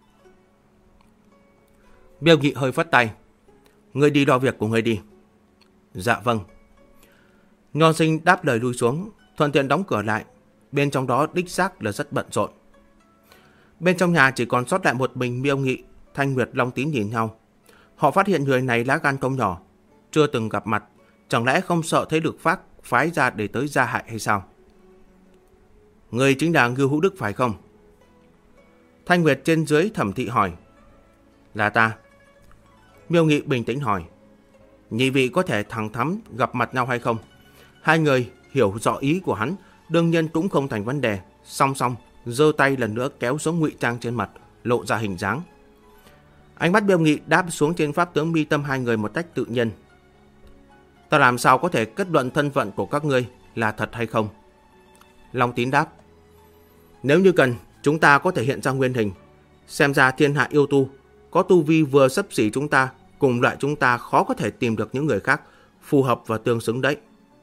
Miêu Nghị hơi phất tay. Ngươi đi lo việc của ngươi đi. Dạ vâng. Nho Sinh đáp lời lui xuống, thuận tiện đóng cửa lại. Bên trong đó đích xác là rất bận rộn. Bên trong nhà chỉ còn sót lại một mình Miêu Nghị, Thanh Nguyệt, Long Tín nhìn nhau. Họ phát hiện người này lá gan không nhỏ, chưa từng gặp mặt, chẳng lẽ không sợ thế lực Phác phái ra để tới gia hại hay sao? Người chính là Ngưu Hữu Đức phải không? Thanh Nguyệt trên dưới thẩm thị hỏi. Là ta. Miêu Nghị bình tĩnh hỏi. Nhị vị có thể thẳng thắn gặp mặt nhau hay không? Hai người hiểu rõ ý của hắn, đương nhiên cũng không thành vấn đề. Song song giơ tay lần nữa kéo xuống ngụy trang trên mặt, lộ ra hình dáng. Ánh mắt Miêu Nghị đáp xuống trên pháp tướng mi tâm hai người một cách tự nhiên. Ta làm sao có thể kết luận thân phận của các ngươi là thật hay không? Long Tín đáp. Nếu như cần, chúng ta có thể hiện ra nguyên hình. Xem ra thiên hạ yêu tu, có tu vi vừa xấp xỉ chúng ta, cùng loại chúng ta khó có thể tìm được những người khác phù hợp và tương xứng đấy.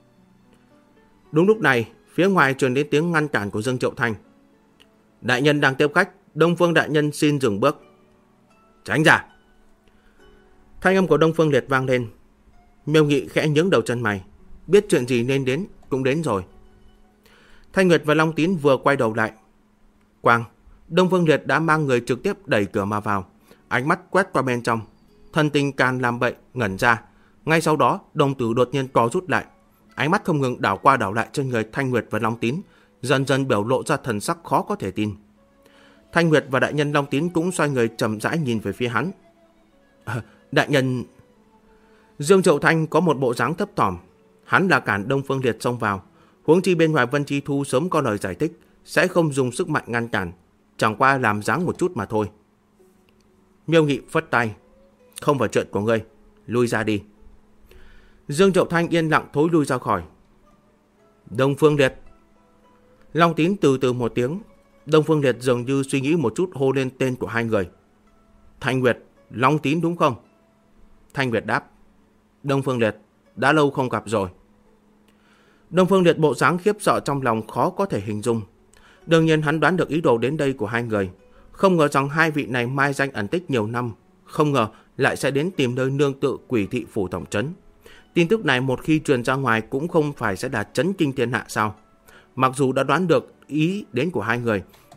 Đúng lúc này, phía ngoài truyền đến tiếng ngăn cản của Dương Triệu Thanh. Đại nhân đang tiếp khách, Đông Phương đại nhân xin dừng bước. Tránh ra. Thanh âm của Đông Phương Liệt vang lên. Miêu Nghị khẽ nhướng đầu chân mày, biết chuyện gì nên đến cũng đến rồi. Thanh Nguyệt và Long Tín vừa quay đầu lại. Quang, Đông Phương Liệt đã mang người trực tiếp đẩy cửa mà vào, ánh mắt quét qua bên trong, thần tình can làm bậy ngẩn ra. Ngay sau đó đồng tử đột nhiên co rút lại, ánh mắt không ngừng đảo qua đảo lại trên người Thanh Nguyệt và Long Tín, dần dần biểu lộ ra thần sắc khó có thể tin. Thanh Nguyệt và đại nhân Long Tín cũng xoay người chậm rãi nhìn về phía hắn. Đại nhân... Dương Triệu Thanh có một bộ dáng thấp thỏm. Hắn là cản Đông Phương Liệt xông vào, huống chi bên ngoài Vân Chi Thu sớm có lời giải thích, sẽ không dùng sức mạnh ngăn cản, chẳng qua làm dáng một chút mà thôi. Miêu Nghị phất tay. Không phải chuyện của ngươi, lui ra đi. Dương Triệu Thanh yên lặng thối lui ra khỏi. Đông Phương Liệt. Long Tín từ từ một tiếng. Đông Phương Liệt dường như suy nghĩ một chút, hô lên tên của hai người. Thanh Nguyệt, Long Tín đúng không? Thanh Nguyệt đáp. Đông Phương Liệt, đã lâu không gặp rồi. Đông Phương Liệt bộ dáng khiếp sợ trong lòng khó có thể hình dung. Đương nhiên hắn đoán được ý đồ đến đây của hai người. Không ngờ rằng hai vị này mai danh ẩn tích nhiều năm, không ngờ lại sẽ đến tìm nơi nương tựa Quỷ Thị phủ tổng trấn. Tin tức này một khi truyền ra ngoài cũng không phải sẽ là chấn kinh thiên hạ sao? Mặc dù đã đoán được ý đến của hai người,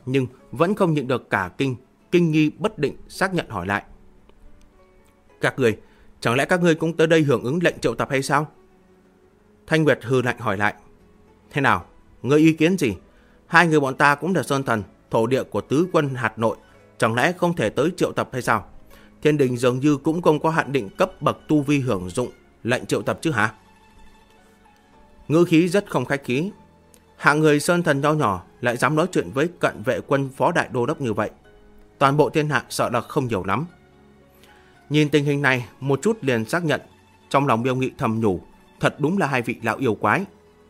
nhưng vẫn không nhịn được cả kinh nghi bất định, xác nhận hỏi lại. Các người, chẳng lẽ các ngươi cũng tới đây hưởng ứng lệnh triệu tập hay sao? Thanh Nguyệt hừ lạnh hỏi lại. Thế nào, ngươi ý kiến gì? Hai người bọn ta cũng là sơn thần, thổ địa của tứ quân hạt nội, chẳng lẽ không thể tới triệu tập hay sao? Thiên đình dường như cũng không có hạn định cấp bậc tu vi hưởng dụng lệnh triệu tập chứ hả? Ngữ khí rất không khách khí. Hạng người sơn thần nho nhỏ lại dám nói chuyện với cận vệ quân phó đại đô đốc như vậy. Toàn bộ thiên hạ sợ là không nhiều lắm. Nhìn tình hình này một chút liền xác nhận. Trong lòng Miêu Nghị thầm nhủ, thật đúng là hai vị lão yêu quái.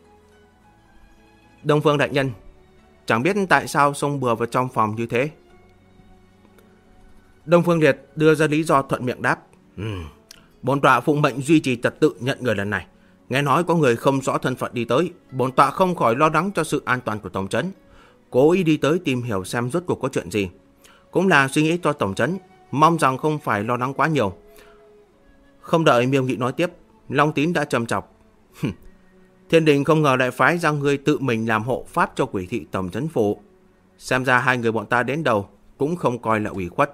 Đông Phương đại nhân, chẳng biết tại sao xông bừa vào trong phòng như thế. Đông Phương Liệt đưa ra lý do thuận miệng đáp. Bổn tọa phụng mệnh duy trì trật tự nhận người lần này. Nghe nói có người không rõ thân phận đi tới, bổn tọa không khỏi lo lắng cho sự an toàn của tổng trấn, cố ý đi tới tìm hiểu xem rốt cuộc có chuyện gì. Cũng là suy nghĩ cho tổng trấn, mong rằng không phải lo lắng quá nhiều. Không đợi Miêu Nghị nói tiếp, Long Tín đã trầm chọc. Thiên đình không ngờ lại phái ra ngươi tự mình làm hộ pháp cho quỷ thị tổng trấn phủ. Xem ra hai người bọn ta đến đầu cũng không coi là ủy khuất.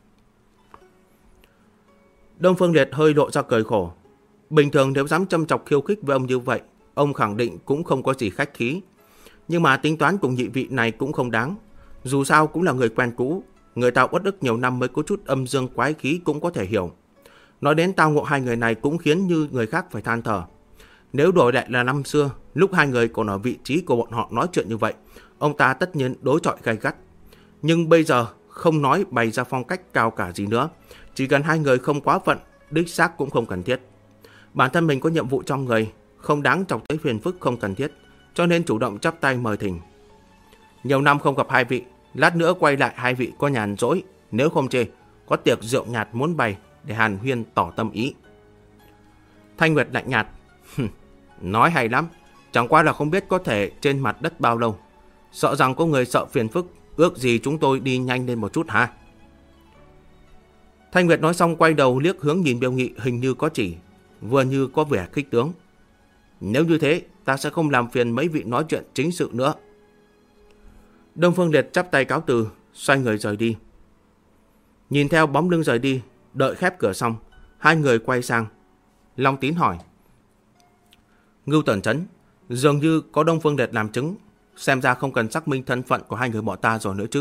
Đông Phương Liệt hơi lộ ra cười khổ. Bình thường nếu dám châm chọc khiêu khích với ông như vậy, ông khẳng định cũng không có gì khách khí. Nhưng mà tính toán cùng nhị vị này cũng không đáng. Dù sao cũng là người quen cũ, người ta uất ức nhiều năm mới có chút âm dương quái khí cũng có thể hiểu. Nói đến tao ngộ hai người này cũng khiến như người khác phải than thở. Nếu đổi lại là năm xưa, lúc hai người còn ở vị trí của bọn họ nói chuyện như vậy, ông ta tất nhiên đối chọi gay gắt. Nhưng bây giờ không nói bày ra phong cách cao cả gì nữa, chỉ cần hai người không quá phận, đích xác cũng không cần thiết. Bản thân mình có nhiệm vụ trong người, không đáng chọc tới phiền phức không cần thiết, cho nên chủ động chắp tay mời thỉnh. Nhiều năm không gặp hai vị, lát nữa quay lại hai vị có nhàn rỗi, nếu không chê, có tiệc rượu nhạt muốn bày để hàn huyên tỏ tâm ý. Thanh Nguyệt lạnh nhạt. Nói hay lắm, chẳng qua là không biết có thể trên mặt đất bao lâu. Sợ rằng có người sợ phiền phức, ước gì chúng tôi đi nhanh lên một chút hả? Thanh Nguyệt nói xong quay đầu liếc hướng nhìn Miêu Nghị, hình như có chỉ, vừa như có vẻ khích tướng. Nếu như thế, ta sẽ không làm phiền mấy vị nói chuyện chính sự nữa. Đông Phương Liệt chắp tay cáo từ, xoay người rời đi. Nhìn theo bóng lưng rời đi, đợi khép cửa xong, hai người quay sang. Long Tín hỏi. Ngưu Tần Trấn, dường như có Đông Phương Liệt làm chứng, xem ra không cần xác minh thân phận của hai người bọn ta rồi nữa chứ.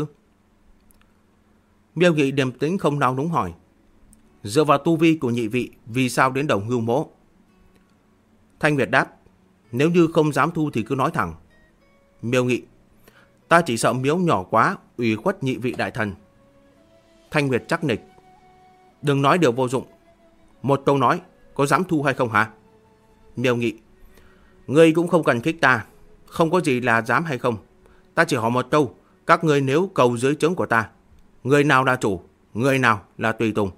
Miêu Nghị điềm tĩnh không nao núng hỏi. Dựa vào tu vi của nhị vị, vì sao đến đầu Ngưu Mỗ? Thanh Nguyệt đáp. Nếu như không dám thu thì cứ nói thẳng. Miêu Nghị. Ta chỉ sợ miếu nhỏ quá, ủy khuất nhị vị đại thần. Thanh Nguyệt chắc nịch. Đừng nói điều vô dụng. Một câu nói, có dám thu hay không hả? Miêu Nghị. Ngươi cũng không cần khích ta, không có gì là dám hay không. Ta chỉ hỏi một câu, các ngươi nếu cầu dưới trướng của ta, người nào là chủ, người nào là tùy tùng?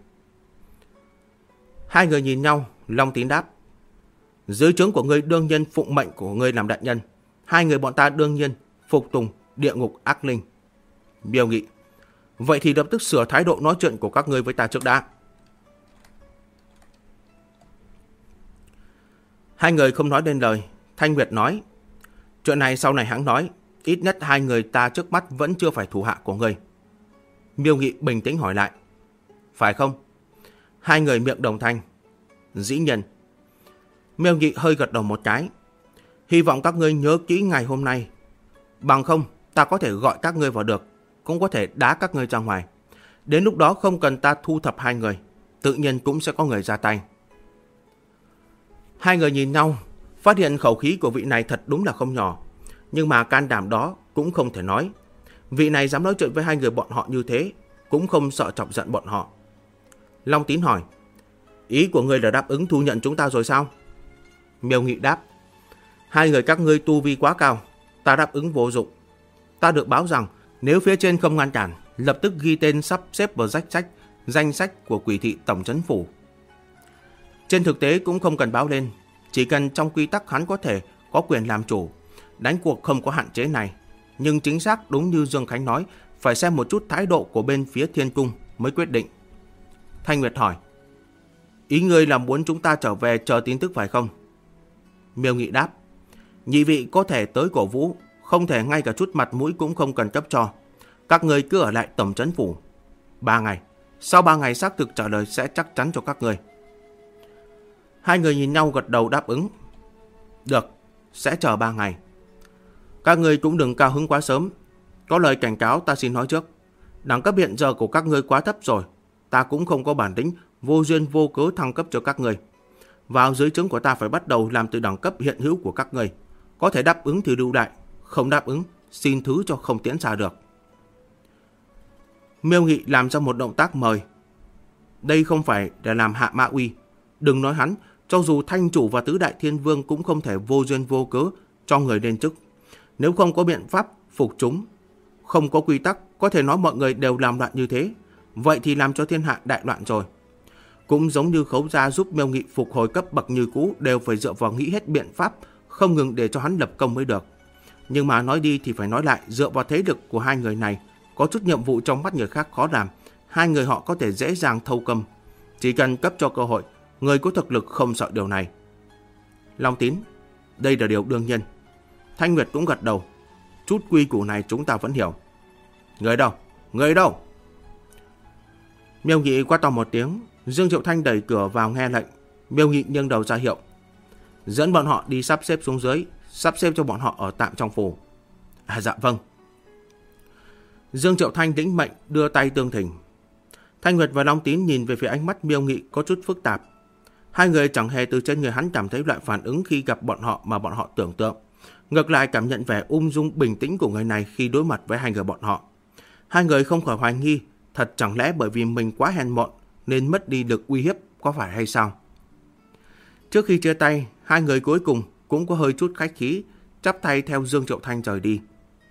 Hai người nhìn nhau, Long Tín đáp. Dưới trướng của ngươi đương nhiên phụng mệnh của ngươi làm đại nhân, hai người bọn ta đương nhiên phục tùng địa ngục ác linh. Miêu Nghị. Vậy thì lập tức sửa thái độ nói chuyện của các ngươi với ta trước đã. Hai người không nói lên lời. Thanh Nguyệt nói. Chuyện này sau này hãng nói, ít nhất hai người ta trước mắt vẫn chưa phải thủ hạ của ngươi. Miêu Nghị bình tĩnh hỏi lại. Phải không? Hai người miệng đồng thanh. Dĩ nhiên. Miêu Nghị hơi gật đầu một cái. Hy vọng các ngươi nhớ kỹ ngày hôm nay. Bằng không, ta có thể gọi các ngươi vào được, cũng có thể đá các ngươi ra ngoài. Đến lúc đó không cần ta thu thập hai người, tự nhiên cũng sẽ có người ra tay. Hai người nhìn nhau, phát hiện khẩu khí của vị này thật đúng là không nhỏ. Nhưng mà can đảm đó cũng không thể nói. Vị này dám nói chuyện với hai người bọn họ như thế, cũng không sợ chọc giận bọn họ. Long Tín hỏi. Ý của ngươi là đáp ứng thu nhận chúng ta rồi sao? Miêu Nghị đáp. Hai người các ngươi tu vi quá cao, ta đáp ứng vô dụng. Ta được báo rằng nếu phía trên không ngăn cản, lập tức ghi tên sắp xếp vào danh sách của quỷ thị tổng trấn phủ. Trên thực tế cũng không cần báo lên, chỉ cần trong quy tắc hắn có thể có quyền làm chủ. Đánh cuộc không có hạn chế này, nhưng chính xác đúng như Dương Khánh nói, phải xem một chút thái độ của bên phía Thiên Cung mới quyết định. Thanh Nguyệt hỏi. Ý ngươi là muốn chúng ta trở về chờ tin tức phải không? Miêu Nghị đáp. Nhị vị có thể tới cổ vũ, không thể ngay cả chút mặt mũi cũng không cần cấp cho. Các người cứ ở lại tầm trấn phủ 3 ngày. Sau 3 ngày xác thực trả lời sẽ chắc chắn cho các người. Hai người nhìn nhau gật đầu đáp ứng. Được, sẽ chờ 3 ngày. Các người cũng đừng cao hứng quá sớm. Có lời cảnh cáo ta xin nói trước. Đẳng cấp hiện giờ của các ngươi quá thấp rồi. Ta cũng không có bản lĩnh vô duyên vô cớ thăng cấp cho các người. Vào dưới trướng của ta phải bắt đầu làm từ đẳng cấp hiện hữu của các người. Có thể đáp ứng thì lưu đại, không đáp ứng xin thứ cho không tiến xa được. Miêu Nghị làm ra một động tác mời. Đây không phải để làm hạ mã uy. Đừng nói hắn, cho dù thanh chủ và tứ đại thiên vương cũng không thể vô duyên vô cớ cho người lên chức. Nếu không có biện pháp phục chúng, không có quy tắc, có thể nói mọi người đều làm loạn như thế. Vậy thì làm cho thiên hạ đại loạn rồi. Cũng giống như Khấu gia giúp Miêu Nghị phục hồi cấp bậc như cũ, đều phải dựa vào nghĩ hết biện pháp, không ngừng để cho hắn lập công mới được. Nhưng mà nói đi thì phải nói lại, dựa vào thế lực của hai người này, có chút nhiệm vụ trong mắt người khác khó làm, hai người họ có thể dễ dàng thâu cầm. Chỉ cần cấp cho cơ hội, người có thực lực không sợ điều này. Long Tín, đây là điều đương nhiên. Thanh Nguyệt cũng gật đầu. Chút quy củ này chúng ta vẫn hiểu. Người đâu? Người đâu? Miêu Nghị quát to một tiếng. Dương Triệu Thanh đẩy cửa vào nghe lệnh. Miêu Nghị nghiêng đầu ra hiệu. Dẫn bọn họ đi sắp xếp xuống dưới, sắp xếp cho bọn họ ở tạm trong phủ. Dạ vâng. Dương Triệu Thanh lĩnh mệnh đưa tay tương thỉnh. Thanh Nguyệt và Long Tín nhìn về phía ánh mắt Miêu Nghị có chút phức tạp. Hai người chẳng hề từ trên người hắn cảm thấy loại phản ứng khi gặp bọn họ mà bọn họ tưởng tượng. Ngược lại cảm nhận vẻ ung dung bình tĩnh của người này khi đối mặt với hai người bọn họ. Hai người không khỏi hoài nghi, thật chẳng lẽ bởi vì mình quá hèn mọn nên mất đi lực uy hiếp, có phải hay sao? Trước khi chia tay, hai người cuối cùng cũng có hơi chút khách khí, chắp tay theo Dương Triệu Thanh rời đi.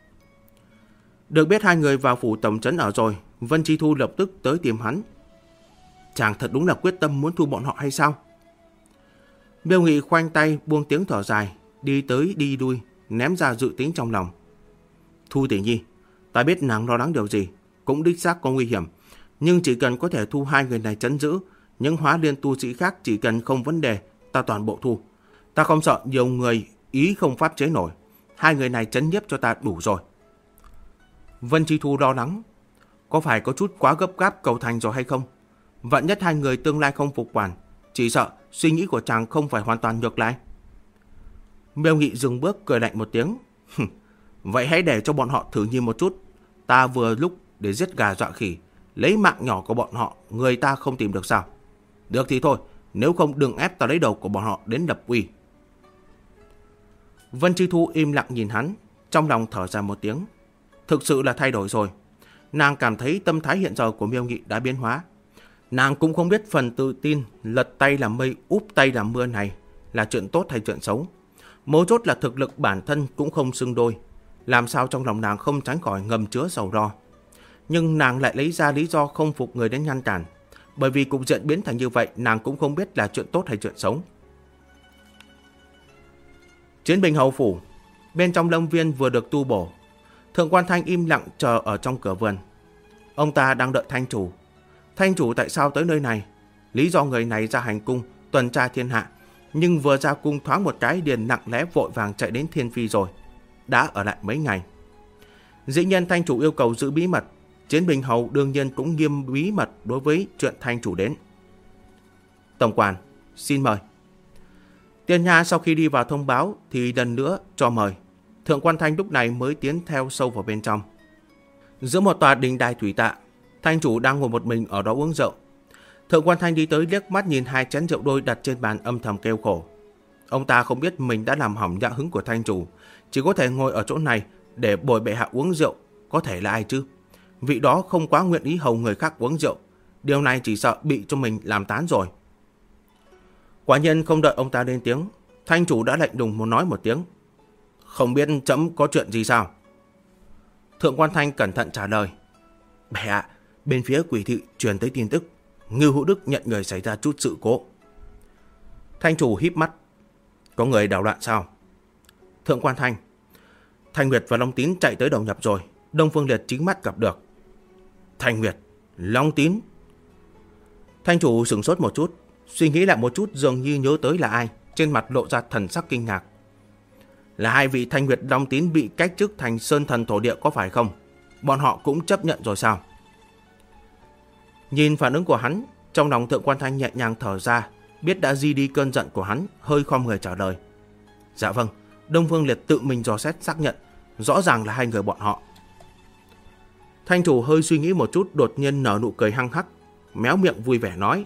Được biết hai người vào phủ tổng trấn ở rồi, Vân Chi Thu lập tức tới tìm hắn. Chàng thật đúng là quyết tâm muốn thu bọn họ hay sao? Miêu Nghị khoanh tay buông tiếng thở dài, đi tới đi lui, ném ra dự tính trong lòng. Thu tỷ nhi, ta biết nàng lo lắng điều gì, cũng đích xác có nguy hiểm, nhưng chỉ cần có thể thu hai người này trấn giữ, những hóa liên tu sĩ khác chỉ cần không vấn đề, ta toàn bộ thu. Ta không sợ nhiều người ý không pháp chế nổi, hai người này trấn nhiếp cho ta đủ rồi. Vân Chi Thu lo lắng, có phải có chút quá gấp gáp cầu thành rồi hay không? Vạn nhất hai người tương lai không phục quản, chỉ sợ suy nghĩ của chàng không phải hoàn toàn ngược lại. Miêu Nghị dừng bước cười lạnh một tiếng. Vậy hãy để cho bọn họ thử nhìn một chút. Ta vừa lúc để giết gà dọa khỉ, lấy mạng nhỏ của bọn họ, người ta không tìm được sao? Được thì thôi, nếu không đừng ép ta lấy đầu của bọn họ đến lập uy. Vân Chi Thu im lặng nhìn hắn, trong lòng thở ra một tiếng. Thực sự là thay đổi rồi. Nàng cảm thấy tâm thái hiện giờ của Miêu Nghị đã biến hóa. Nàng cũng không biết phần tự tin lật tay làm mây úp tay làm mưa này là chuyện tốt hay chuyện xấu. Mấu chốt là thực lực bản thân cũng không xứng đôi, làm sao trong lòng nàng không tránh khỏi ngầm chứa sầu lo. Nhưng nàng lại lấy ra lý do không phục người đến ngăn cản, bởi vì cục diện biến thành như vậy nàng cũng không biết là chuyện tốt hay chuyện xấu. Chiến Bình Hầu Phủ, bên trong Lâm Viên vừa được tu bổ. Thượng quan Thanh im lặng chờ ở trong cửa vườn. Ông ta đang đợi Thanh chủ. Thanh chủ tại sao tới nơi này? Lý do người này ra hành cung tuần tra thiên hạ, nhưng vừa ra cung thoáng một cái liền lặng lẽ vội vàng chạy đến Thiên Phi rồi. Đã ở lại mấy ngày. Dĩ nhiên Thanh chủ yêu cầu giữ bí mật. Chiến Bình Hầu đương nhiên cũng nghiêm bí mật đối với chuyện Thanh chủ đến. Tổng quản, xin mời. Tiên Nha sau khi đi vào thông báo thì lần nữa cho mời. Thượng quan Thanh lúc này mới tiến theo sâu vào bên trong. Giữa một tòa đình đài thủy tạ, Thanh chủ đang ngồi một mình ở đó uống rượu. Thượng quan Thanh đi tới liếc mắt nhìn hai chén rượu đôi đặt trên bàn âm thầm kêu khổ. Ông ta không biết mình đã làm hỏng dạ hứng của Thanh chủ, chỉ có thể ngồi ở chỗ này để bồi bệ hạ uống rượu. Có thể là ai chứ? Vị đó không quá nguyện ý hầu người khác uống rượu. Điều này chỉ sợ bị cho mình làm tán rồi. Quả nhiên không đợi ông ta lên tiếng, Thanh chủ đã lạnh lùng muốn nói một tiếng. Không biết trẫm có chuyện gì sao? Thượng quan Thanh cẩn thận trả lời. Bệ hạ, bên phía Quỷ thị truyền tới tin tức Ngưu Hữu Đức nhận người xảy ra chút sự cố. Thanh chủ híp mắt. Có người đảo loạn sao? Thượng quan Thanh. Thanh Nguyệt và Long Tín chạy tới đầu nhập rồi. Đông Phương Liệt chính mắt gặp được. Thanh Nguyệt, Long Tín. Thanh chủ sửng sốt một chút, suy nghĩ lại một chút dường như nhớ tới là ai, trên mặt lộ ra thần sắc kinh ngạc. Là hai vị Thanh Nguyệt Long Tín bị cách chức thành Sơn Thần Thổ Địa có phải không? bọn họ cũng chấp nhận rồi sao? Nhìn phản ứng của hắn, trong lòng Thượng Quan Thanh nhẹ nhàng thở ra, biết đã di đi cơn giận của hắn, hơi khom người trả lời. Dạ vâng, Đông Phương Liệt tự mình dò xét xác nhận, rõ ràng là hai người bọn họ. Thanh chủ hơi suy nghĩ một chút, đột nhiên nở nụ cười hăng hắc, méo miệng vui vẻ nói.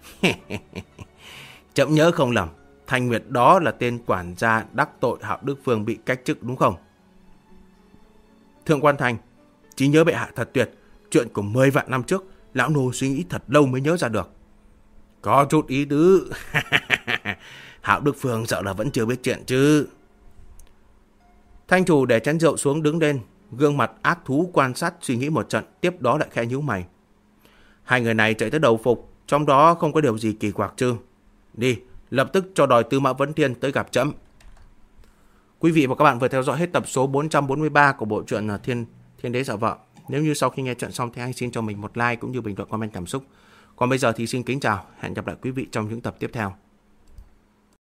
Chậm nhớ không lầm, Thanh Nguyệt đó là tên quản gia đắc tội Hạo Đức Vương bị cách chức đúng không? Thượng Quan Thanh, trí nhớ bệ hạ thật tuyệt, chuyện của 10 vạn năm trước, lão nô suy nghĩ thật lâu mới nhớ ra được. Có chút ý tứ. Hạo Đức Vương sợ là vẫn chưa biết chuyện chứ. Thanh chủ để chén rượu xuống đứng lên, gương mặt ác thú quan sát suy nghĩ một trận, tiếp đó lại khẽ nhíu mày. Hai người này chạy tới đầu phục, trong đó không có điều gì kỳ quặc chứ. Đi, lập tức cho đòi Tư Mã Vấn Thiên tới gặp trẫm. Quý vị và các bạn vừa theo dõi hết tập số 443 của bộ truyện Thiên Đế Giả Vợ. Nếu như sau khi nghe chuyện xong thì hãy xin cho mình một like cũng như bình luận comment cảm xúc. Còn bây giờ thì xin kính chào, hẹn gặp lại quý vị trong những tập tiếp theo.